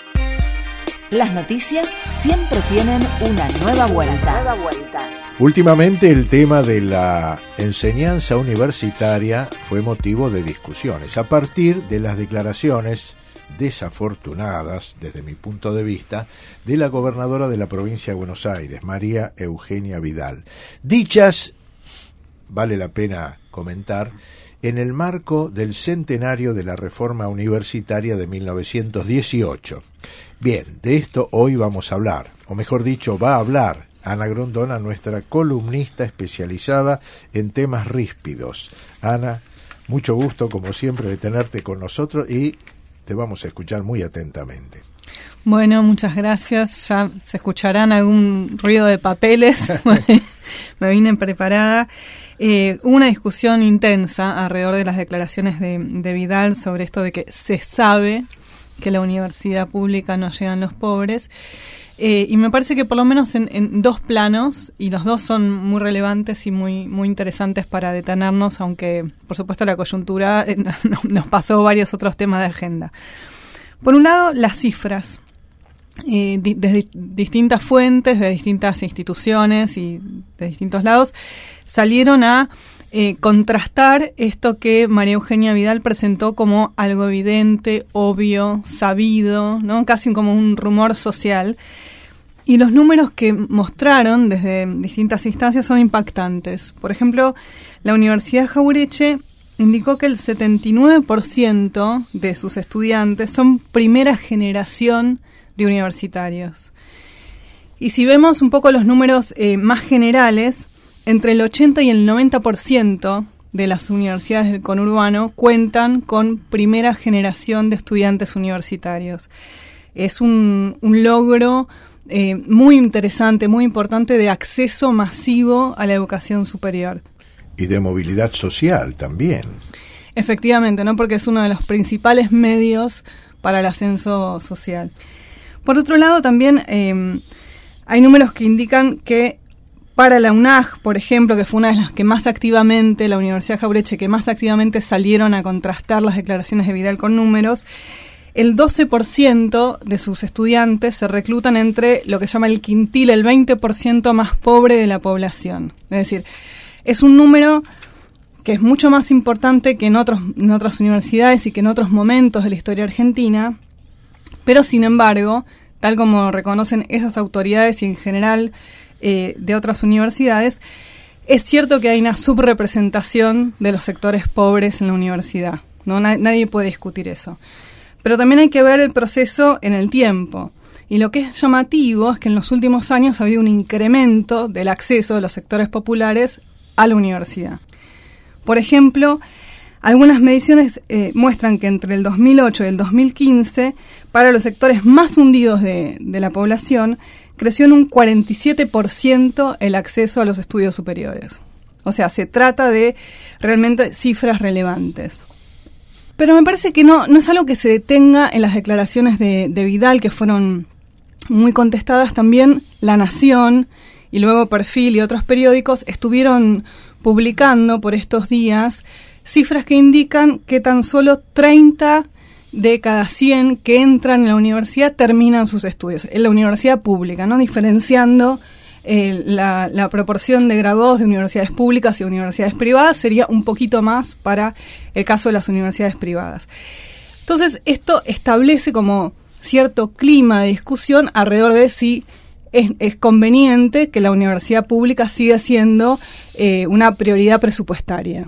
Las noticias siempre tienen una nueva vuelta. Nueva vuelta. Últimamente el tema de la enseñanza universitaria fue motivo de discusiones a partir de las declaraciones desafortunadas, desde mi punto de vista, de la gobernadora de la provincia de Buenos Aires, María Eugenia Vidal. Dichas, vale la pena comentar, en el marco del centenario de la reforma universitaria de mil novecientos dieciocho. Bien, de esto hoy vamos a hablar, o mejor dicho, va a hablar Ana Grondona, nuestra columnista especializada en temas ríspidos. Ana, mucho gusto, como siempre, de tenerte con nosotros y te vamos a escuchar muy atentamente. Bueno, muchas gracias. Ya se escucharán algún ruido de papeles. Me vine preparada. Eh, hubo una discusión intensa alrededor de las declaraciones de, de Vidal sobre esto de que se sabe que la universidad pública no llegan los pobres. Eh, y me parece que por lo menos en, en dos planos, y los dos son muy relevantes y muy muy interesantes para detenernos, aunque por supuesto la coyuntura eh, no, no, nos pasó varios otros temas de agenda. Por un lado, las cifras. Eh, di, desde distintas fuentes, de distintas instituciones y de distintos lados, salieron a eh, contrastar esto que María Eugenia Vidal presentó como algo evidente, obvio, sabido, ¿no? Casi como un rumor social. Y los números que mostraron desde distintas instancias son impactantes. Por ejemplo, la Universidad Jauretche indicó que el setenta y nueve por ciento de sus estudiantes son primera generación de universitarios. Y si vemos un poco los números eh, más generales, entre el ochenta y el noventa por ciento de las universidades del conurbano cuentan con primera generación de estudiantes universitarios. Es un, un logro eh, muy interesante, muy importante de acceso masivo a la educación superior. Y de movilidad social también. Efectivamente, ¿no? Porque es uno de los principales medios para el ascenso social. Por otro lado, también eh, hay números que indican que para la U N A G, por ejemplo, que fue una de las que más activamente, la Universidad Jauretche, que más activamente salieron a contrastar las declaraciones de Vidal con números, el doce por ciento de sus estudiantes se reclutan entre lo que se llama el quintil, el veinte por ciento más pobre de la población. Es decir, es un número que es mucho más importante que en, otros, en otras universidades y que en otros momentos de la historia argentina. Pero, sin embargo, tal como reconocen esas autoridades y en general eh, de otras universidades, es cierto que hay una subrepresentación de los sectores pobres en la universidad, ¿no? Na- nadie puede discutir eso. Pero también hay que ver el proceso en el tiempo. Y lo que es llamativo es que en los últimos años ha habido un incremento del acceso de los sectores populares a la universidad. Por ejemplo, algunas mediciones eh, muestran que entre el dos mil ocho y el dos mil quince, para los sectores más hundidos de, de la población, creció en un cuarenta y siete por ciento el acceso a los estudios superiores. O sea, se trata de realmente cifras relevantes. Pero me parece que no, no es algo que se detenga en las declaraciones de, de Vidal, que fueron muy contestadas. También La Nación y luego Perfil y otros periódicos estuvieron publicando por estos días cifras que indican que tan solo treinta de cada cien que entran en la universidad terminan sus estudios, en la universidad pública, ¿no? Diferenciando eh, la, la proporción de graduados de universidades públicas y universidades privadas, sería un poquito más para el caso de las universidades privadas. Entonces, esto establece como cierto clima de discusión alrededor de si es, es conveniente que la universidad pública siga siendo eh, una prioridad presupuestaria.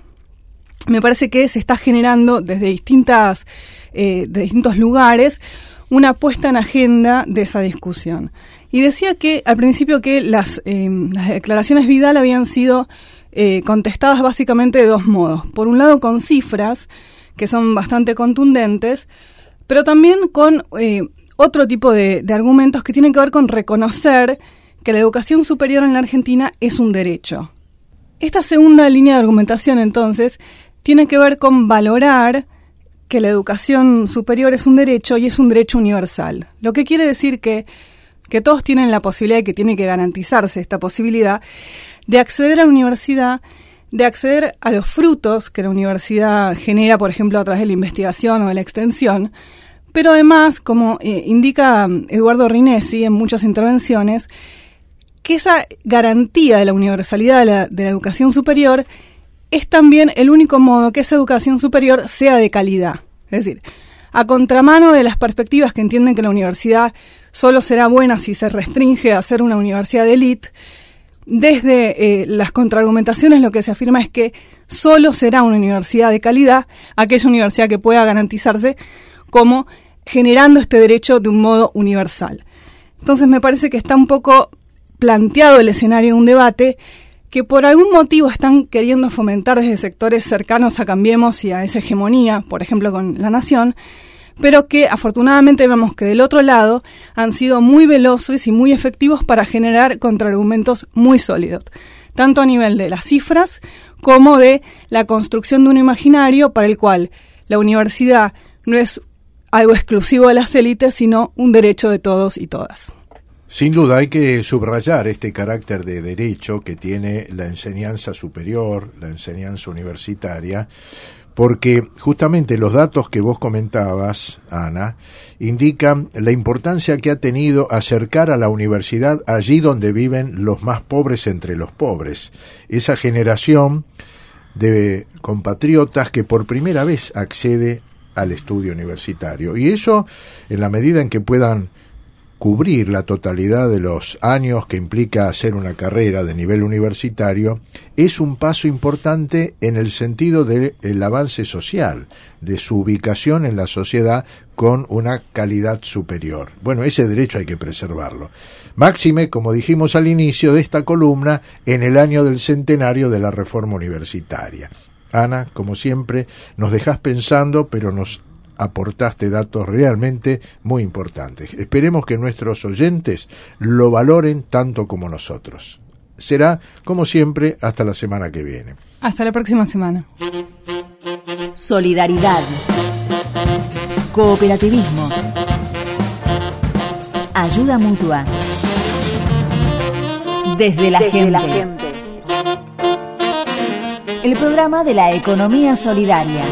Me parece que se está generando desde distintas, eh, de distintos lugares una puesta en agenda de esa discusión. Y decía que al principio que las, eh, las declaraciones Vidal habían sido eh, contestadas básicamente de dos modos. Por un lado con cifras, que son bastante contundentes, pero también con eh, otro tipo de, de argumentos que tienen que ver con reconocer que la educación superior en la Argentina es un derecho. Esta segunda línea de argumentación, entonces, tiene que ver con valorar que la educación superior es un derecho y es un derecho universal. Lo que quiere decir que, que todos tienen la posibilidad y que tiene que garantizarse esta posibilidad de acceder a la universidad, de acceder a los frutos que la universidad genera, por ejemplo, a través de la investigación o de la extensión, pero además, como eh, indica Eduardo Rinesi en muchas intervenciones, que esa garantía de la universalidad de la, de la educación superior es también el único modo que esa educación superior sea de calidad. Es decir, a contramano de las perspectivas que entienden que la universidad solo será buena si se restringe a ser una universidad de élite, desde eh, las contraargumentaciones lo que se afirma es que solo será una universidad de calidad aquella universidad que pueda garantizarse como generando este derecho de un modo universal. Entonces me parece que está un poco planteado el escenario de un debate que por algún motivo están queriendo fomentar desde sectores cercanos a Cambiemos y a esa hegemonía, por ejemplo con La Nación, pero que afortunadamente vemos que del otro lado han sido muy veloces y muy efectivos para generar contraargumentos muy sólidos, tanto a nivel de las cifras como de la construcción de un imaginario para el cual la universidad no es algo exclusivo de las élites, sino un derecho de todos y todas. Sin duda hay que subrayar este carácter de derecho que tiene la enseñanza superior, la enseñanza universitaria, porque justamente los datos que vos comentabas, Ana, indican la importancia que ha tenido acercar a la universidad allí donde viven los más pobres entre los pobres. Esa generación de compatriotas que por primera vez accede al estudio universitario. Y eso, en la medida en que puedan cubrir la totalidad de los años que implica hacer una carrera de nivel universitario, es un paso importante en el sentido del avance social, de su ubicación en la sociedad con una calidad superior. Bueno, ese derecho hay que preservarlo. Máxime, como dijimos al inicio de esta columna, en el año del centenario de la reforma universitaria. Ana, como siempre, nos dejás pensando, pero nos aportaste datos realmente muy importantes. Esperemos que nuestros oyentes lo valoren tanto como nosotros. Será, como siempre, hasta la semana que viene. Hasta la próxima semana. Solidaridad. Cooperativismo. Ayuda mutua. Desde la, Desde gente. la gente. El programa de la economía solidaria.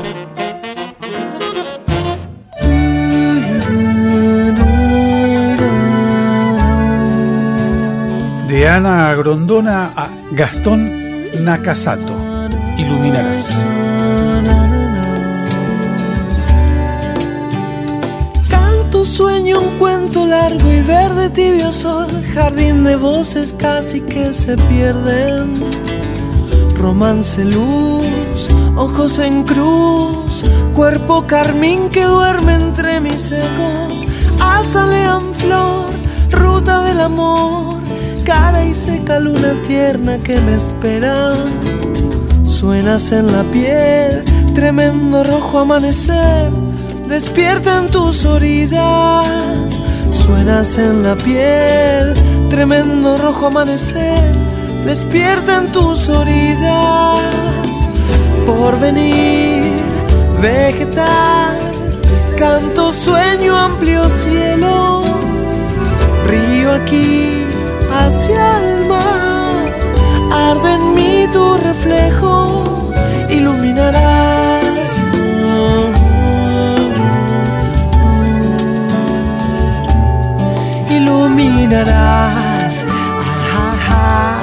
De Ana Grondona a Gastón Nakasato. Iluminarás. Canto, sueño un cuento largo y verde tibio sol, jardín de voces casi que se pierden. Romance, luz, ojos en cruz, cuerpo carmín que duerme entre mis ecos. Azalean flor, ruta del amor, cara y seca luna tierna que me espera. Suenas en la piel, tremendo rojo amanecer, despierta en tus orillas. Suenas en la piel, tremendo rojo amanecer, despierta en tus orillas. Por venir, vegetal, canto, sueño, amplio cielo. Río aquí hacia el mar, arde en mí tu reflejo, iluminarás. Iluminarás. Ah, ah, ah.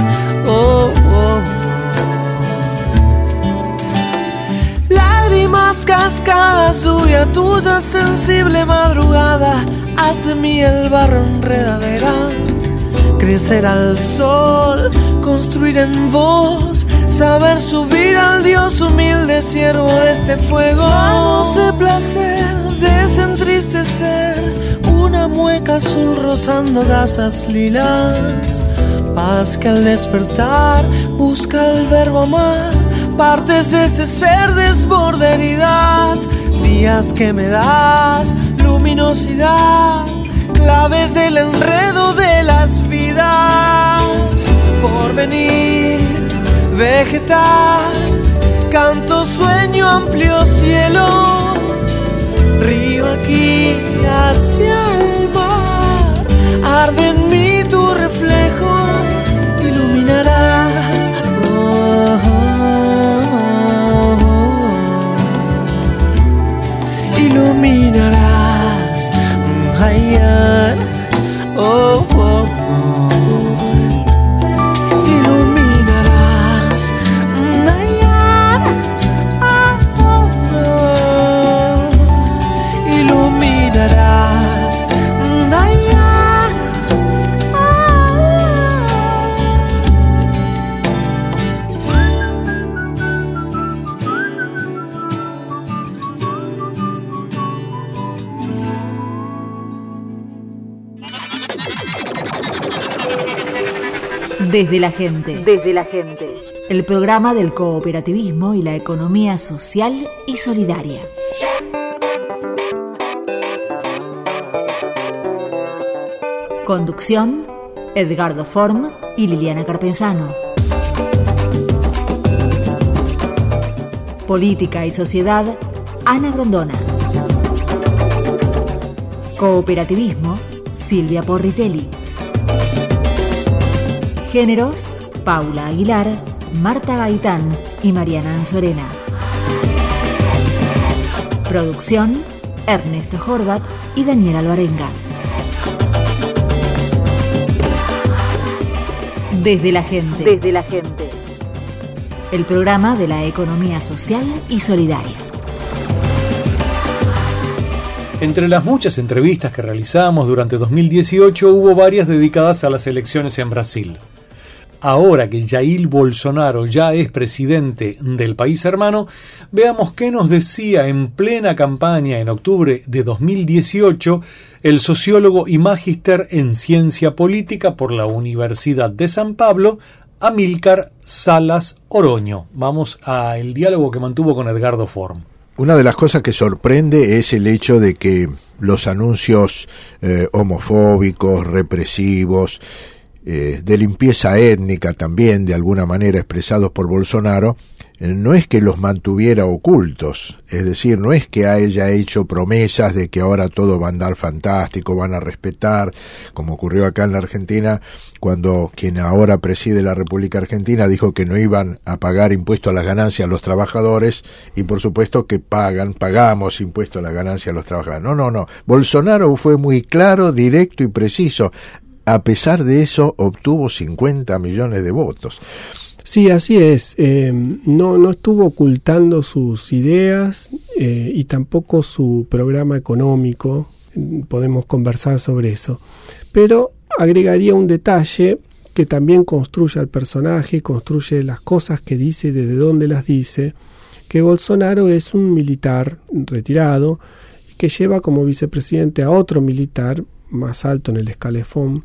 Oh, oh. Lágrimas las cascadas, lluvia tuya, sensible madrugada, haz de mí el barro enredadera. Crecer al sol, construir en vos, saber subir al Dios humilde, siervo de este fuego. Manos de placer, desentristecer, una mueca azul rozando gasas lilas. Paz que al despertar busca el verbo amar, partes de este ser desborda heridas. Días que me das luminosidad, claves del enredo de las vidas. Por venir, vegetal, canto, sueño, amplio cielo. Río aquí hacia el mar, arde en mí tu reflejo, iluminarás. Oh, oh, oh. Iluminarás. Ay, ay. Oh, oh, oh. Iluminarás. Ay, ay. Oh, oh, oh. Iluminarás. Ay, ay. Desde la gente. Desde la gente. El programa del cooperativismo y la economía social y solidaria. Conducción, Edgardo Form y Liliana Carpenzano. Política y sociedad, Ana Grondona. Cooperativismo, Silvia Porritelli. Géneros, Paula Aguilar, Marta Gaitán y Mariana Anzorena. Producción, Ernesto Horvat y Daniel Alvarenga. Desde la gente. Desde la gente. El programa de la economía social y solidaria. Entre las muchas entrevistas que realizamos durante dos mil dieciocho hubo varias dedicadas a las elecciones en Brasil. Ahora que Jair Bolsonaro ya es presidente del país hermano, veamos qué nos decía en plena campaña en octubre de dos mil dieciocho el sociólogo y magíster en ciencia política por la Universidad de San Pablo, Amílcar Salas Oroño. Vamos al diálogo que mantuvo con Edgardo Form. Una de las cosas que sorprende es el hecho de que los anuncios eh, homofóbicos, represivos, eh, de limpieza étnica también, de alguna manera expresados por Bolsonaro, eh, no es que los mantuviera ocultos, es decir, no es que haya hecho promesas de que ahora todo va a andar fantástico, van a respetar, como ocurrió acá en la Argentina, cuando quien ahora preside la República Argentina dijo que no iban a pagar impuesto a las ganancias a los trabajadores, y por supuesto que pagan, pagamos impuesto a las ganancias a los trabajadores. No, no, no. Bolsonaro fue muy claro, directo y preciso. A pesar de eso, obtuvo cincuenta millones de votos. Sí, así es. Eh, no, no estuvo ocultando sus ideas eh, y tampoco su programa económico. Podemos conversar sobre eso. Pero agregaría un detalle que también construye al personaje, construye las cosas que dice, desde dónde las dice, que Bolsonaro es un militar retirado que lleva como vicepresidente a otro militar más alto en el escalafón.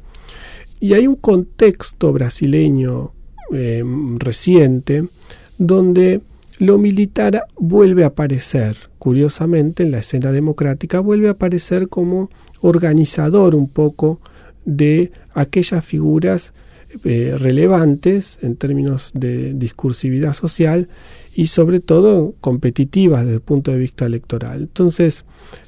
Y hay un contexto brasileño eh, reciente donde lo militar vuelve a aparecer, curiosamente en la escena democrática, vuelve a aparecer como organizador un poco de aquellas figuras eh, relevantes en términos de discursividad social y sobre todo competitivas desde el punto de vista electoral. Entonces,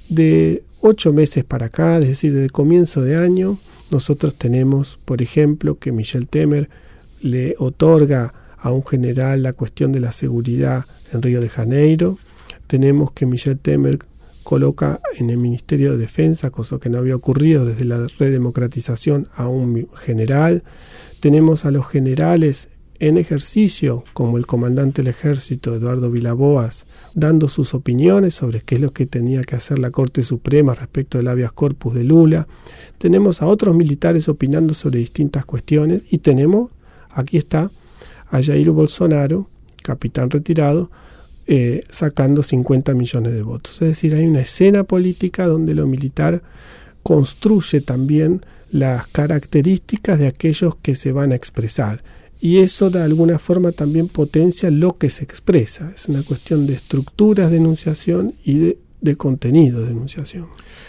de ocho meses para acá, es decir, desde el comienzo de año, nosotros tenemos, por ejemplo, que Michel Temer le otorga a un general la cuestión de la seguridad en Río de Janeiro. Tenemos que Michel Temer coloca en el Ministerio de Defensa, cosa que no había ocurrido desde la redemocratización, a un general. Tenemos a los generales en ejercicio, como el comandante del ejército, Eduardo Vilaboas, dando sus opiniones sobre qué es lo que tenía que hacer la Corte Suprema respecto del habeas corpus de Lula. Tenemos a otros militares opinando sobre distintas cuestiones y tenemos, aquí está, a Jair Bolsonaro, capitán retirado, eh, sacando cincuenta millones de votos. Es decir, hay una escena política donde lo militar construye también las características de aquellos que se van a expresar. Y eso de alguna forma también potencia lo que se expresa. Es una cuestión de estructuras de enunciación y de, de contenido de enunciación.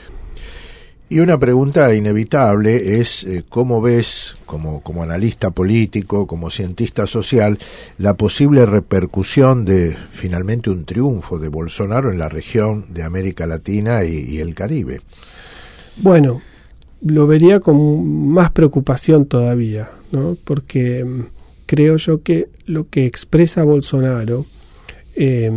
Y una pregunta inevitable es eh, ¿cómo ves, como, como analista político, como cientista social, la posible repercusión de finalmente un triunfo de Bolsonaro en la región de América Latina y, y el Caribe? Bueno, lo vería con más preocupación todavía, ¿no? Porque mm, creo yo que lo que expresa Bolsonaro eh,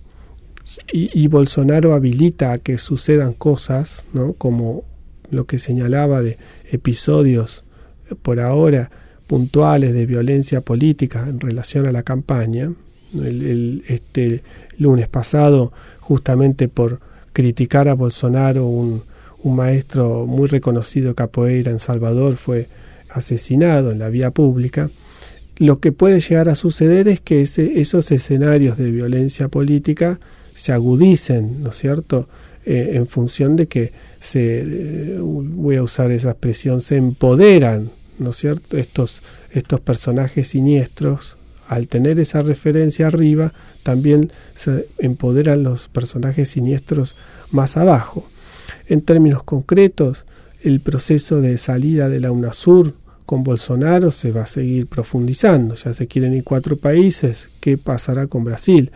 y, y Bolsonaro habilita a que sucedan cosas, ¿no? Como lo que señalaba de episodios por ahora puntuales de violencia política en relación a la campaña. El, el, este lunes pasado, justamente por criticar a Bolsonaro, un, un maestro muy reconocido de capoeira en Salvador fue asesinado en la vía pública. Lo que puede llegar a suceder es que ese, esos escenarios de violencia política se agudicen, ¿no es cierto?, Eh, en función de que se, eh, voy a usar esa expresión, se empoderan, ¿no es cierto?, estos, estos personajes siniestros. Al tener esa referencia arriba, también se empoderan los personajes siniestros más abajo. En términos concretos, el proceso de salida de la UNASUR con Bolsonaro se va a seguir profundizando. Ya se quieren ir cuatro países. ¿Qué pasará con Brasil?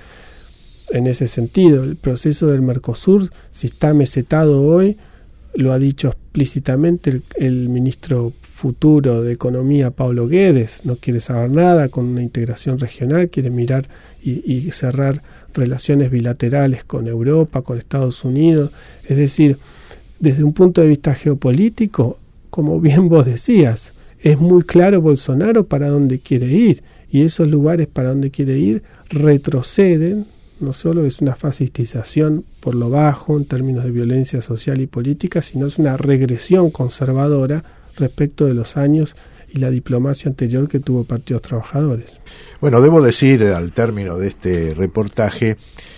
En ese sentido, el proceso del Mercosur, si está mesetado hoy, lo ha dicho explícitamente el, el ministro futuro de Economía, Paulo Guedes, no quiere saber nada con una integración regional, quiere mirar y, y cerrar relaciones bilaterales con Europa, con Estados Unidos. Es decir, desde un punto de vista geopolítico, como bien vos decías, es muy claro Bolsonaro para dónde quiere ir, y esos lugares para dónde quiere ir retroceden. No solo es una fascistización por lo bajo en términos de violencia social y política, sino es una regresión conservadora respecto de los años y la diplomacia anterior que tuvo Partidos Trabajadores. Bueno, debo decir al término de este reportaje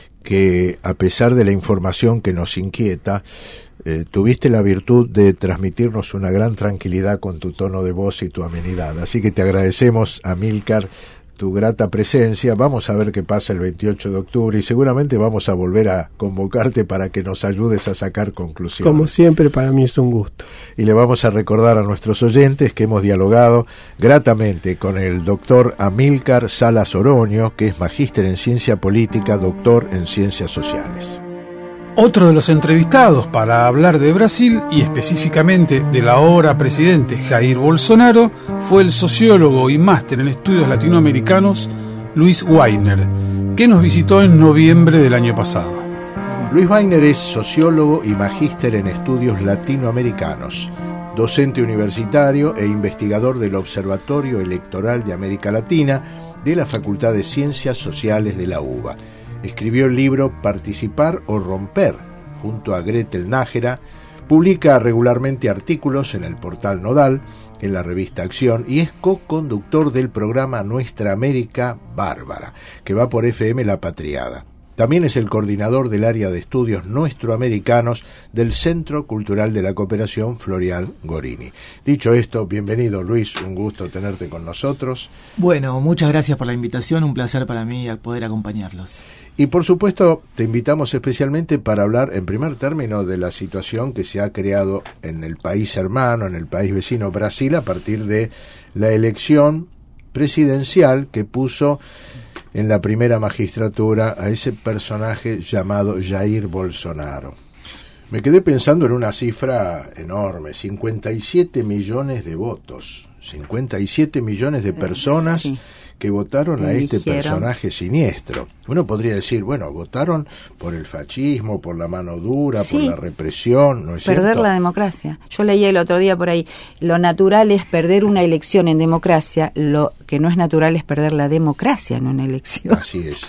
que a pesar de la información que nos inquieta, eh, tuviste la virtud de transmitirnos una gran tranquilidad con tu tono de voz y tu amenidad. Así que te agradecemos, Amílcar, tu grata presencia. Vamos a ver qué pasa el veintiocho de octubre y seguramente vamos a volver a convocarte para que nos ayudes a sacar conclusiones. Como siempre, para mí es un gusto. Y le vamos a recordar a nuestros oyentes que hemos dialogado gratamente con el doctor Amílcar Salas Oroño, que es magíster en ciencia política, doctor en ciencias sociales. Otro de los entrevistados para hablar de Brasil y específicamente de la ahora presidente Jair Bolsonaro fue el sociólogo y máster en estudios latinoamericanos Luis Weiner, que nos visitó en noviembre del año pasado. Luis Weiner es sociólogo y magíster en estudios latinoamericanos, docente universitario e investigador del Observatorio Electoral de América Latina de la Facultad de Ciencias Sociales de la UBA. Escribió el libro Participar o Romper, junto a Gretel Nájera, publica regularmente artículos en el portal Nodal, en la revista Acción, y es co-conductor del programa Nuestra América Bárbara, que va por F M La Patriada. También es el coordinador del área de estudios nuestroamericanos del Centro Cultural de la Cooperación Florian Gorini. Dicho esto, bienvenido Luis, un gusto tenerte con nosotros. Bueno, muchas gracias por la invitación, un placer para mí poder acompañarlos. Y por supuesto te invitamos especialmente para hablar en primer término de la situación que se ha creado en el país hermano, en el país vecino Brasil, a partir de la elección presidencial que puso en la primera magistratura a ese personaje llamado Jair Bolsonaro. Me quedé pensando en una cifra enorme, cincuenta y siete millones de votos, cincuenta y siete millones de personas sí. que votaron a este Eligieron. personaje siniestro. Uno podría decir, bueno, votaron por el fascismo, por la mano dura, Sí. por la represión, ¿no es Perder cierto? la democracia. Yo leí el otro día por ahí, lo natural es perder una elección en democracia, lo que no es natural es perder la democracia en una elección. Así es.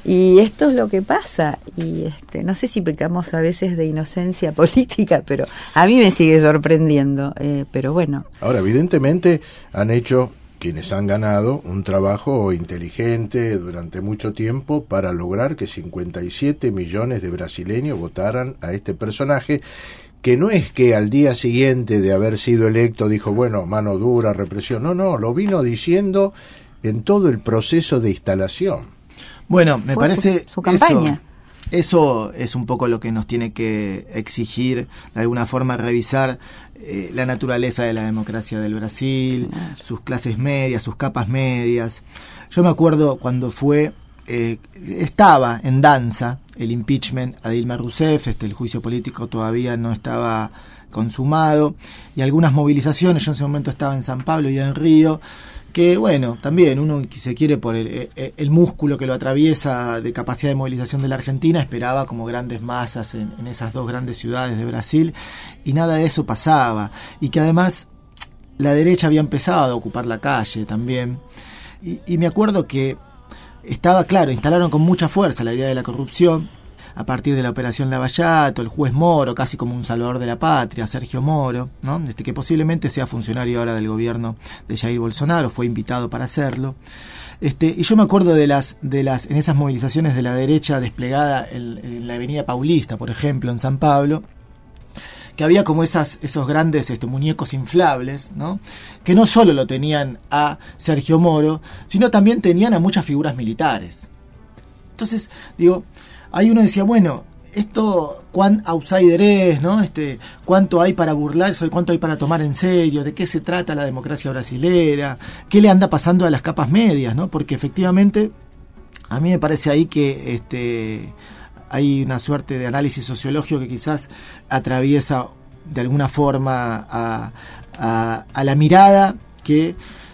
Y esto es lo que pasa, y este no sé si pecamos a veces de inocencia política, pero a mí me sigue sorprendiendo, eh, pero bueno. Ahora, evidentemente han hecho, quienes han ganado, un trabajo inteligente durante mucho tiempo para lograr que cincuenta y siete millones de brasileños votaran a este personaje, que no es que al día siguiente de haber sido electo dijo, bueno, mano dura, represión. No, no, lo vino diciendo en todo el proceso de instalación. Bueno, me Fue parece su- su campaña. Eso, eso es un poco lo que nos tiene que exigir, de alguna forma revisar eh, la naturaleza de la democracia del Brasil, sus clases medias, sus capas medias. Yo me acuerdo cuando fue, eh, estaba en danza el impeachment a Dilma Rousseff, este, el juicio político todavía no estaba consumado, y algunas movilizaciones. Yo en ese momento estaba en San Pablo y en Río, que bueno, también uno, si se quiere, por el, el, el músculo que lo atraviesa de capacidad de movilización de la Argentina, esperaba como grandes masas en, en esas dos grandes ciudades de Brasil, y nada de eso pasaba, y que además la derecha había empezado a ocupar la calle también, y, y me acuerdo que estaba claro, instalaron con mucha fuerza la idea de la corrupción, a partir de la operación Lavallato, el juez Moro, casi como un salvador de la patria, Sergio Moro, ¿no? Este, que posiblemente sea funcionario ahora del gobierno de Jair Bolsonaro, fue invitado para hacerlo. Este, y yo me acuerdo de las, de las, en esas movilizaciones de la derecha desplegada en, en la Avenida Paulista, por ejemplo, en San Pablo, que había como esas, esos grandes este, muñecos inflables, ¿no? Que no solo lo tenían a Sergio Moro, sino también tenían a muchas figuras militares. Entonces, digo, ahí uno decía, bueno, esto cuán outsider es, ¿no? Este, cuánto hay para burlarse, cuánto hay para tomar en serio, de qué se trata la democracia brasilera, qué le anda pasando a las capas medias, ¿no? Porque efectivamente a mí me parece ahí que este hay una suerte de análisis sociológico que quizás atraviesa de alguna forma a, a, a la mirada que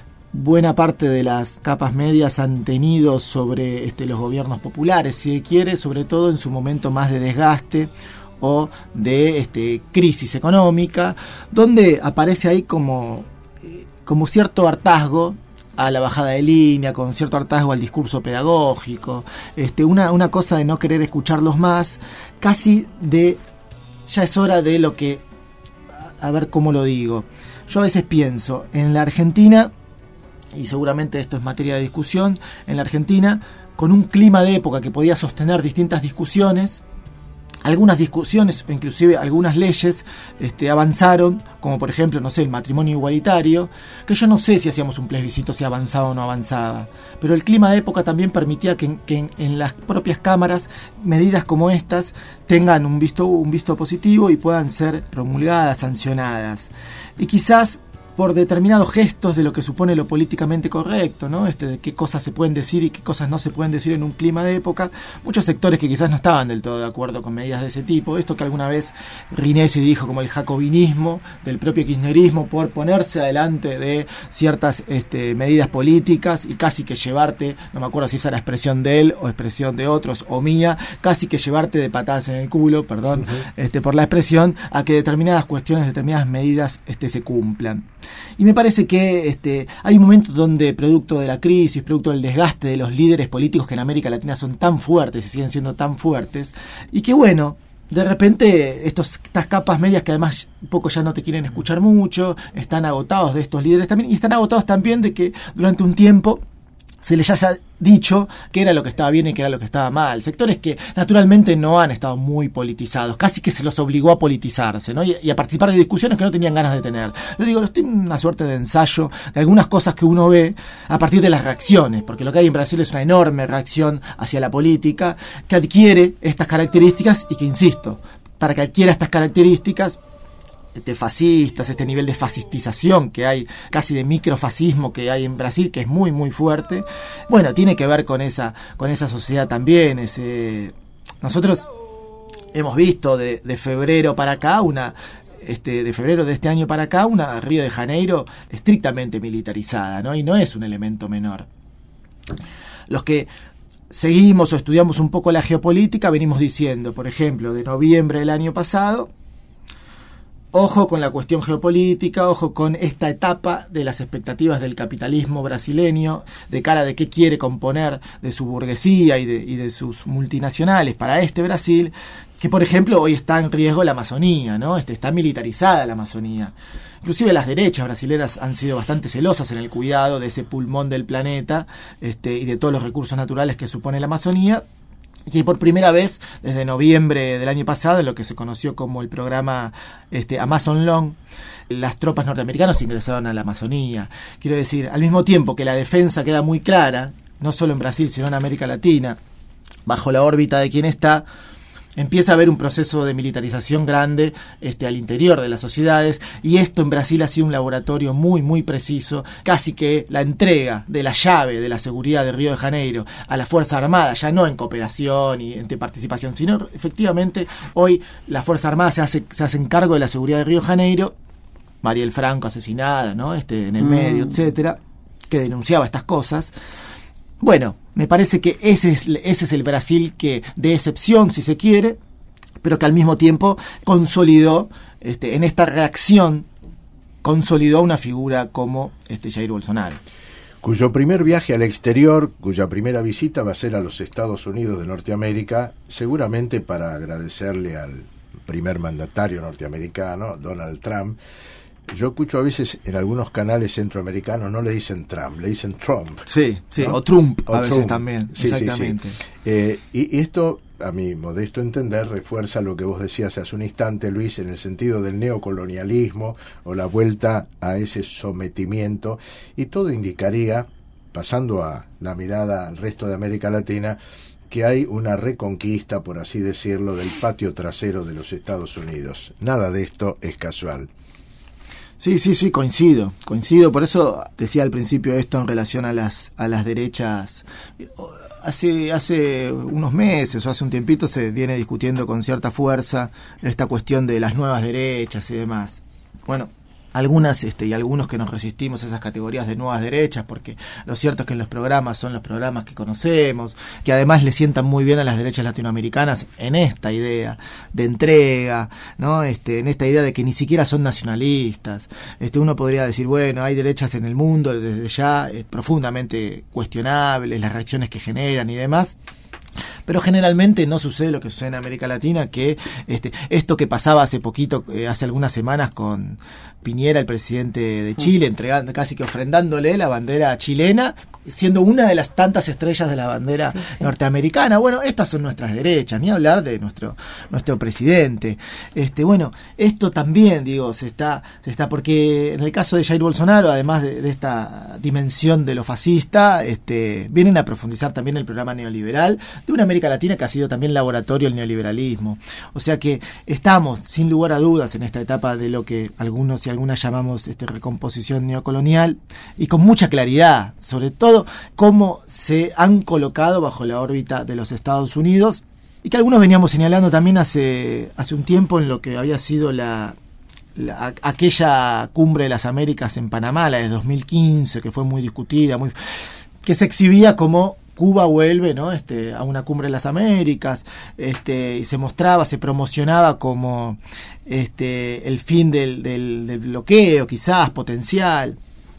buena parte de las capas medias han tenido sobre este, los gobiernos populares, si quiere, sobre todo en su momento más de desgaste o de este, crisis económica, donde aparece ahí como, como cierto hartazgo a la bajada de línea, con cierto hartazgo al discurso pedagógico, este, una, una cosa de no querer escucharlos más, casi de, ya es hora de lo que, a ver cómo lo digo, yo a veces pienso, en la Argentina, y seguramente esto es materia de discusión, en la Argentina, con un clima de época que podía sostener distintas discusiones, algunas discusiones, o inclusive algunas leyes, este, avanzaron, como por ejemplo, no sé, el matrimonio igualitario, que yo no sé si hacíamos un plebiscito si avanzaba o no avanzaba, pero el clima de época también permitía que, que en, en las propias cámaras medidas como estas tengan un visto, un visto positivo y puedan ser promulgadas, sancionadas. Y quizás por determinados gestos de lo que supone lo políticamente correcto, ¿no? Este, de qué cosas se pueden decir y qué cosas no se pueden decir en un clima de época, muchos sectores que quizás no estaban del todo de acuerdo con medidas de ese tipo, esto que alguna vez Rinesi dijo como el jacobinismo del propio kirchnerismo por ponerse adelante de ciertas este, medidas políticas y casi que llevarte, no me acuerdo si esa era expresión de él o expresión de otros o mía, casi que llevarte de patadas en el culo, perdón, uh-huh. este, por la expresión, a que determinadas cuestiones, determinadas medidas este, se cumplan. Y me parece que este, hay un momento donde, producto de la crisis, producto del desgaste de los líderes políticos que en América Latina son tan fuertes y siguen siendo tan fuertes, y que bueno, de repente estos, estas capas medias que además un poco ya no te quieren escuchar mucho, están agotados de estos líderes también, y están agotados también de que durante un tiempo se les haya dicho que era lo que estaba bien y que era lo que estaba mal. Sectores que naturalmente no han estado muy politizados, casi que se los obligó a politizarse, ¿no? y, y a participar de discusiones que no tenían ganas de tener. Lo digo, estoy en una suerte de ensayo de algunas cosas que uno ve a partir de las reacciones, porque lo que hay en Brasil es una enorme reacción hacia la política que adquiere estas características y que, insisto, para que adquiera estas características, de fascistas, este nivel de fascistización que hay, casi de microfascismo que hay en Brasil, que es muy muy fuerte, bueno, tiene que ver con esa, con esa sociedad también. Ese, nosotros hemos visto de, de febrero para acá una Este, de febrero de este año para acá, una Río de Janeiro estrictamente militarizada, ¿no? Y no es un elemento menor. Los que seguimos o estudiamos un poco la geopolítica venimos diciendo, por ejemplo, de noviembre del año pasado, ojo con la cuestión geopolítica, ojo con esta etapa de las expectativas del capitalismo brasileño, de cara de qué quiere componer de su burguesía y de, y de sus multinacionales para este Brasil, que por ejemplo hoy está en riesgo la Amazonía, ¿no? Este, está militarizada la Amazonía. Inclusive las derechas brasileras han sido bastante celosas en el cuidado de ese pulmón del planeta este, y de todos los recursos naturales que supone la Amazonía, y por primera vez desde noviembre del año pasado, en lo que se conoció como el programa este, Amazon Long, las tropas norteamericanas ingresaron a la Amazonía. Quiero decir, al mismo tiempo que la defensa queda muy clara, no solo en Brasil, sino en América Latina, bajo la órbita de quien está, empieza a haber un proceso de militarización grande este, al interior de las sociedades, y esto en Brasil ha sido un laboratorio muy, muy preciso, casi que la entrega de la llave de la seguridad de Río de Janeiro a la Fuerza Armada, ya no en cooperación y en participación, sino efectivamente hoy la Fuerza Armada se hace, se hace cargo de la seguridad de Río de Janeiro, Mariel Franco asesinada, ¿no? este, en el mm. medio, etcétera, que denunciaba estas cosas. Bueno, me parece que ese es, ese es el Brasil que de excepción, si se quiere, pero que al mismo tiempo consolidó, este, en esta reacción, consolidó una figura como este Jair Bolsonaro. Cuyo primer viaje al exterior, cuya primera visita va a ser a los Estados Unidos de Norteamérica, seguramente para agradecerle al primer mandatario norteamericano, Donald Trump. Yo escucho a veces en algunos canales centroamericanos no le dicen Trump, le dicen Trump. Sí, sí, ¿no? O Trump o a veces Trump. También, sí, exactamente. Sí, sí. Eh, y, y esto, a mi modesto entender, refuerza lo que vos decías hace un instante, Luis, en el sentido del neocolonialismo o la vuelta a ese sometimiento, y todo indicaría, pasando a la mirada al resto de América Latina, que hay una reconquista, por así decirlo, del patio trasero de los Estados Unidos. Nada de esto es casual. Sí, sí, sí, coincido, coincido. Por eso decía al principio esto en relación a las a las derechas. Hace hace unos meses o hace un tiempito se viene discutiendo con cierta fuerza esta cuestión de las nuevas derechas y demás. Bueno, algunas este, y algunos que nos resistimos a esas categorías de nuevas derechas, porque lo cierto es que en los programas son los programas que conocemos, que además le sientan muy bien a las derechas latinoamericanas en esta idea de entrega, ¿no? Este, en esta idea de que ni siquiera son nacionalistas. Este, uno podría decir, bueno, hay derechas en el mundo desde ya eh, profundamente cuestionables, las reacciones que generan y demás. Pero generalmente no sucede lo que sucede en América Latina, que este, esto que pasaba hace poquito, eh, hace algunas semanas con Piñera, el presidente de Chile, entregando, casi que ofrendándole la bandera chilena, siendo una de las tantas estrellas de la bandera sí, sí. norteamericana. Bueno, estas son nuestras derechas, ni hablar de nuestro nuestro presidente. Este, bueno, esto también, digo, se está, se está, porque en el caso de Jair Bolsonaro, además de, de esta dimensión de lo fascista, este, vienen a profundizar también el programa neoliberal de una América Latina que ha sido también laboratorio del neoliberalismo. O sea que estamos, sin lugar a dudas, en esta etapa de lo que algunos y algunas llamamos este, recomposición neocolonial, y con mucha claridad, sobre todo cómo se han colocado bajo la órbita de los Estados Unidos, y que algunos veníamos señalando también hace, hace un tiempo en lo que había sido la, la aquella cumbre de las Américas en Panamá, la de dos mil quince, que fue muy discutida, muy que se exhibía como Cuba vuelve, ¿no? Este, a una cumbre de las Américas, este, y se mostraba, se promocionaba como este, el fin del, del, del bloqueo, quizás potencial,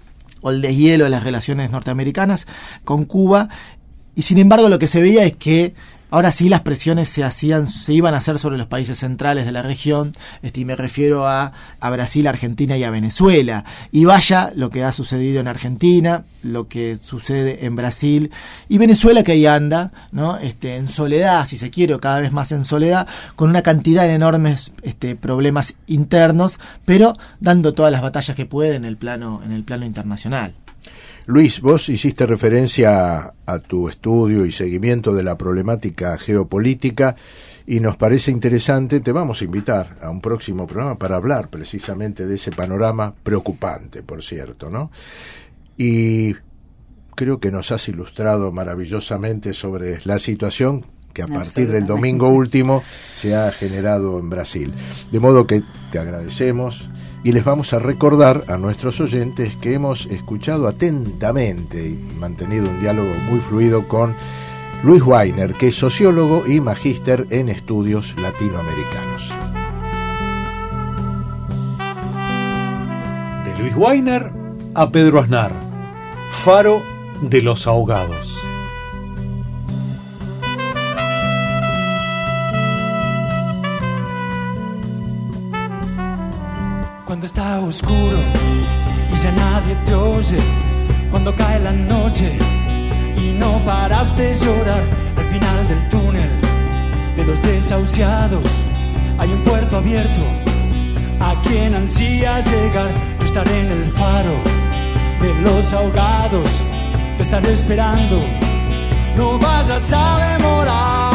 o el deshielo de las relaciones norteamericanas con Cuba, y sin embargo lo que se veía es que ahora sí las presiones se hacían, se iban a hacer sobre los países centrales de la región, este, y me refiero a, a Brasil, Argentina y a Venezuela. Y vaya lo que ha sucedido en Argentina, lo que sucede en Brasil y Venezuela, que ahí anda, ¿no? Este, en soledad, si se quiere, o cada vez más en soledad, con una cantidad de enormes este, problemas internos, pero dando todas las batallas que puede en el plano, en el plano internacional. Luis, vos hiciste referencia a tu estudio y seguimiento de la problemática geopolítica y nos parece interesante, te vamos a invitar a un próximo programa para hablar precisamente de ese panorama preocupante, por cierto, ¿no? Y creo que nos has ilustrado maravillosamente sobre la situación que a partir del domingo último se ha generado en Brasil. De modo que te agradecemos y les vamos a recordar a nuestros oyentes que hemos escuchado atentamente y mantenido un diálogo muy fluido con Luis Weiner, que es sociólogo y magíster en estudios latinoamericanos. De Luis Weiner a Pedro Aznar, Faro de los ahogados. Cuando está oscuro y ya nadie te oye, cuando cae la noche y no paras de llorar, al final del túnel de los desahuciados hay un puerto abierto a quien ansía llegar. Yo estaré en el faro de los ahogados, te estaré esperando, no vayas a demorar.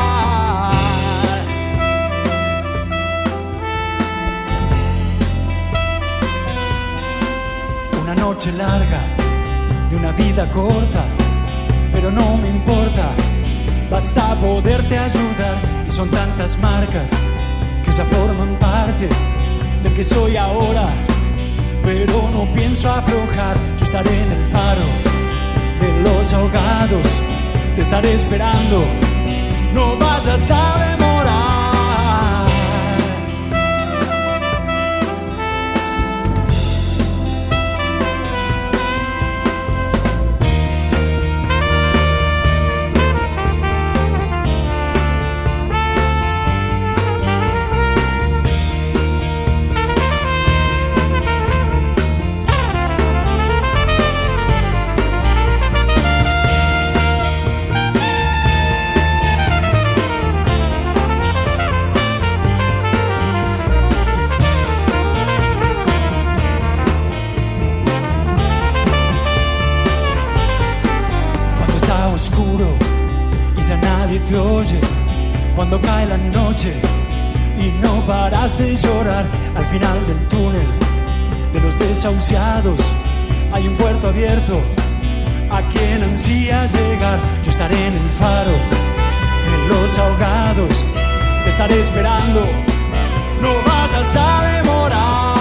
Una noche larga de una vida corta, pero no me importa, basta poderte ayudar. Y son tantas marcas que ya forman parte del que soy ahora, pero no pienso aflojar. Yo estaré en el faro de los ahogados, te estaré esperando, no vayas a demorar. Te oye cuando cae la noche y no paras de llorar, al final del túnel de los desahuciados hay un puerto abierto a quien ansía llegar. Yo estaré en el faro de los ahogados, te estaré esperando, no vayas a demorar.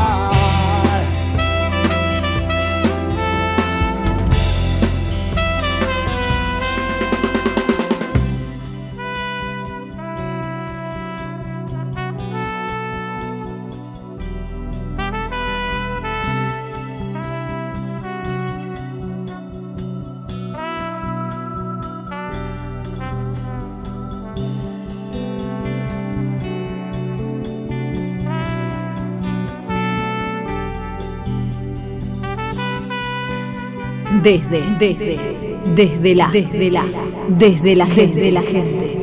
Desde, desde, desde la, desde la, desde la, desde la gente.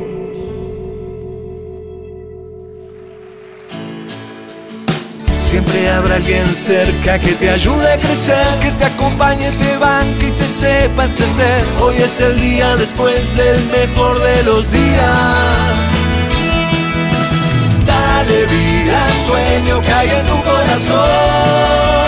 Siempre habrá alguien cerca que te ayude a crecer, que te acompañe, te banque y te sepa entender. Hoy es el día después del mejor de los días. Dale vida al sueño que hay en tu corazón.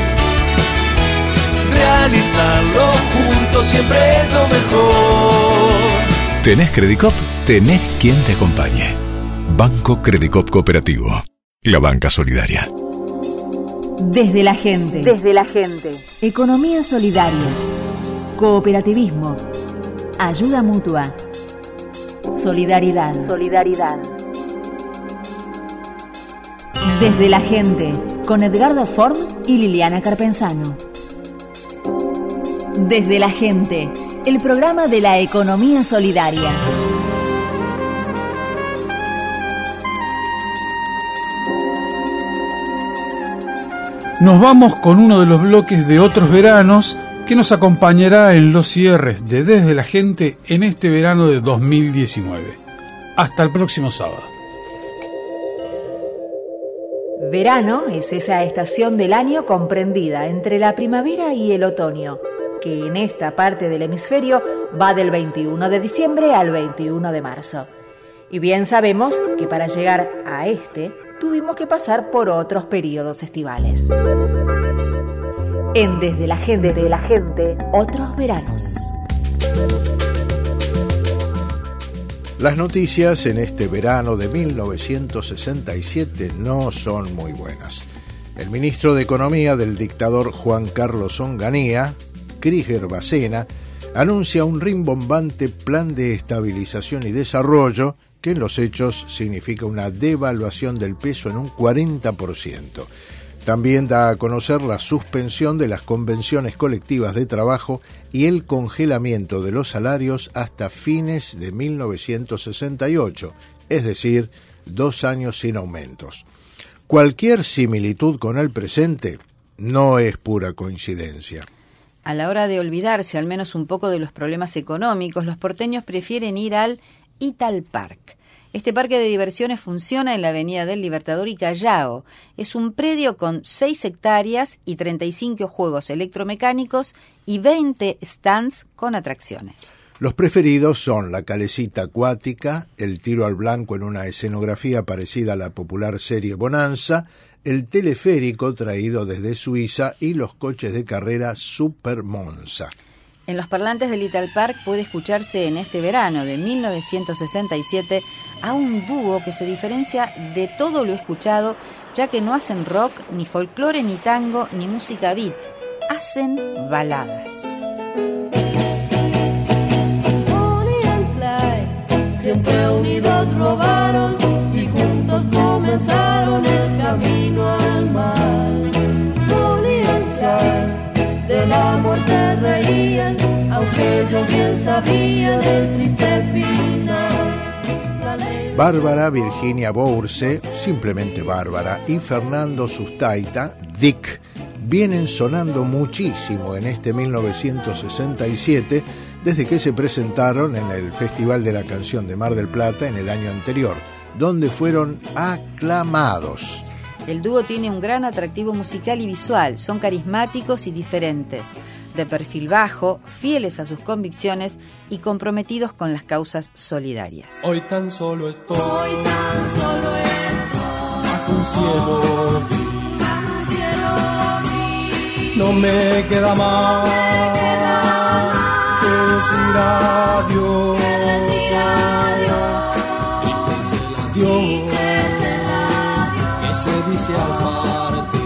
Realizarlo juntos siempre es lo mejor. ¿Tenés Credicop? Tenés quien te acompañe. Banco Credicop Cooperativo. La banca solidaria. Desde la gente. Desde la gente. Economía solidaria. Cooperativismo. Ayuda mutua. Solidaridad. Solidaridad. Desde la gente. Con Edgardo Form y Liliana Carpenzano. Desde la gente, el programa de la economía solidaria. Nos vamos con uno de los bloques de Otros Veranos que nos acompañará en los cierres de Desde la Gente en este verano de dos mil diecinueve. Hasta el próximo sábado. Verano es esa estación del año comprendida entre la primavera y el otoño, que en esta parte del hemisferio va del veintiuno de diciembre al veintiuno de marzo. Y bien sabemos que para llegar a este tuvimos que pasar por otros periodos estivales. En Desde la Gente, Desde la Gente, Otros Veranos. Las noticias en este verano de mil novecientos sesenta y siete no son muy buenas. El ministro de Economía del dictador Juan Carlos Onganía, Krieger Bacena, anuncia un rimbombante plan de estabilización y desarrollo que en los hechos significa una devaluación del peso en un cuarenta por ciento. También da a conocer la suspensión de las convenciones colectivas de trabajo y el congelamiento de los salarios hasta fines de mil novecientos sesenta y ocho, es decir, dos años sin aumentos. Cualquier similitud con el presente no es pura coincidencia. A la hora de olvidarse al menos un poco de los problemas económicos, los porteños prefieren ir al Italpark. Este parque de diversiones funciona en la Avenida del Libertador y Callao. Es un predio con seis hectáreas y treinta y cinco juegos electromecánicos y veinte stands con atracciones. Los preferidos son la calecita acuática, el tiro al blanco en una escenografía parecida a la popular serie Bonanza, el teleférico traído desde Suiza y los coches de carrera Super Monza. En los parlantes del Italpark puede escucharse en este verano de mil novecientos sesenta y siete a un dúo que se diferencia de todo lo escuchado, ya que no hacen rock, ni folclore, ni tango, ni música beat. Hacen baladas. Siempre unidos robaron y juntos comenzaron el camino al mal. Bonnie and Clyde de la muerte reían, aunque ellos bien sabían el triste final. Bárbara Virginia Bourse, simplemente Bárbara, y Fernando Sustaita, Dick, vienen sonando muchísimo en este mil novecientos sesenta y siete, desde que se presentaron en el Festival de la Canción de Mar del Plata en el año anterior, donde fueron aclamados. El dúo tiene un gran atractivo musical y visual, son carismáticos y diferentes, de perfil bajo, fieles a sus convicciones y comprometidos con las causas solidarias. Hoy tan solo estoy, hoy tan solo estoy, bajo un cielo gris, bajo un cielo gris. No me queda más, no me queda más que decir adiós, que decir adiós, y que es el adiós, y que es el adiós, que se dice al partir.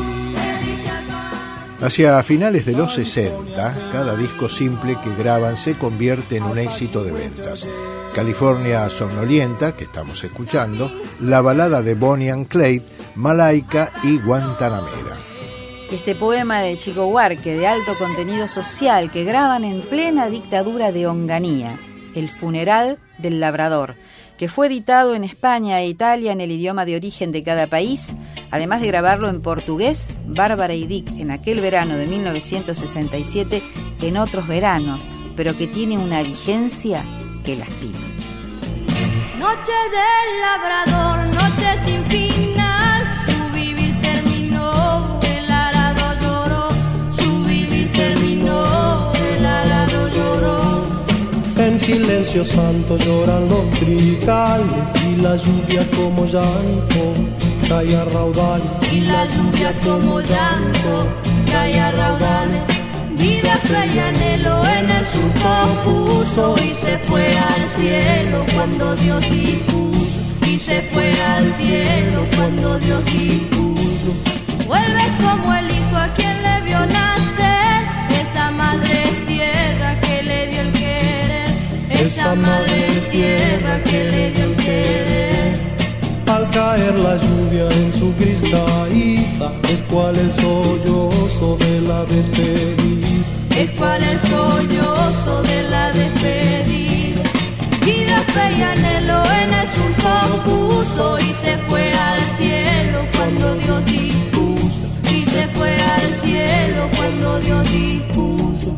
Hacia finales de los sesenta, cada disco simple que graban se convierte en un éxito de ventas. California Somnolienta, que estamos escuchando, la balada de Bonnie and Clyde, Malaika y Guantanamera. Este poema de Chico Buarque, de alto contenido social, que graban en plena dictadura de Onganía, El funeral del labrador, que fue editado en España e Italia en el idioma de origen de cada país, además de grabarlo en portugués, Bárbara y Dick en aquel verano de mil novecientos sesenta y siete, en otros veranos, pero que tiene una vigencia que lastima. Noche del labrador, noche sin final, su vivir terminó, el arado lloró, su vivir terminó, el arado lloró. En silencio santo lloran los trigales y la lluvia como llanto cae a raudales. Y la lluvia como llanto cae a raudales. Vida, fe y anhelo en el surco puso y se fue al cielo cuando Dios dispuso. Y se fue al cielo cuando Dios dispuso. Vuelve como el hijo a quien le vio nacer, esa madre tierra que le dio el querer, esa madre tierra que le dio el querer. Al caer la lluvia en su gris caída, es cual el sollozo de la despedida, es cual el sollozo de la despedida. Vida, fe y anhelo en el surco puso y se fue al cielo cuando Dios dispuso, y se fue al cielo cuando Dios dispuso.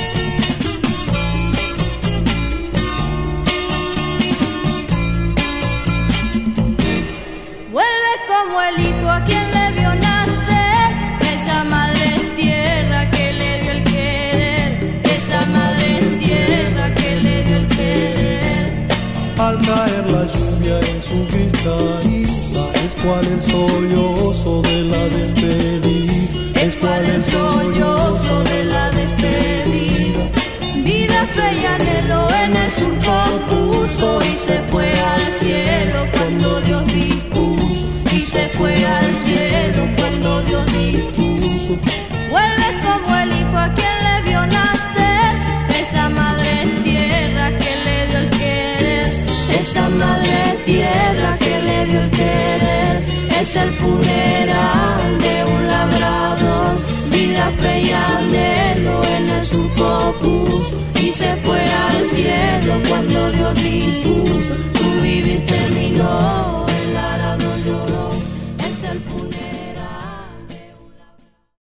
Vuelve como el hijo a quien le vio nacer, esa madre es tierra que le dio el querer, esa madre es tierra que le dio el querer. Al caer la lluvia en su gris caída, es cual el sollozo de la despedida, es cual el sollozo de la despedida. Vida, fe y anhelo en el surco puso y se fue al cielo cuando Dios dispuso, y se fue al cielo cuando Dios dispuso. es el funeral de un labrador. Vida, fe y anhelo en el surco puso y se fue al cielo cuando Dios dispuso. Su vivir terminó.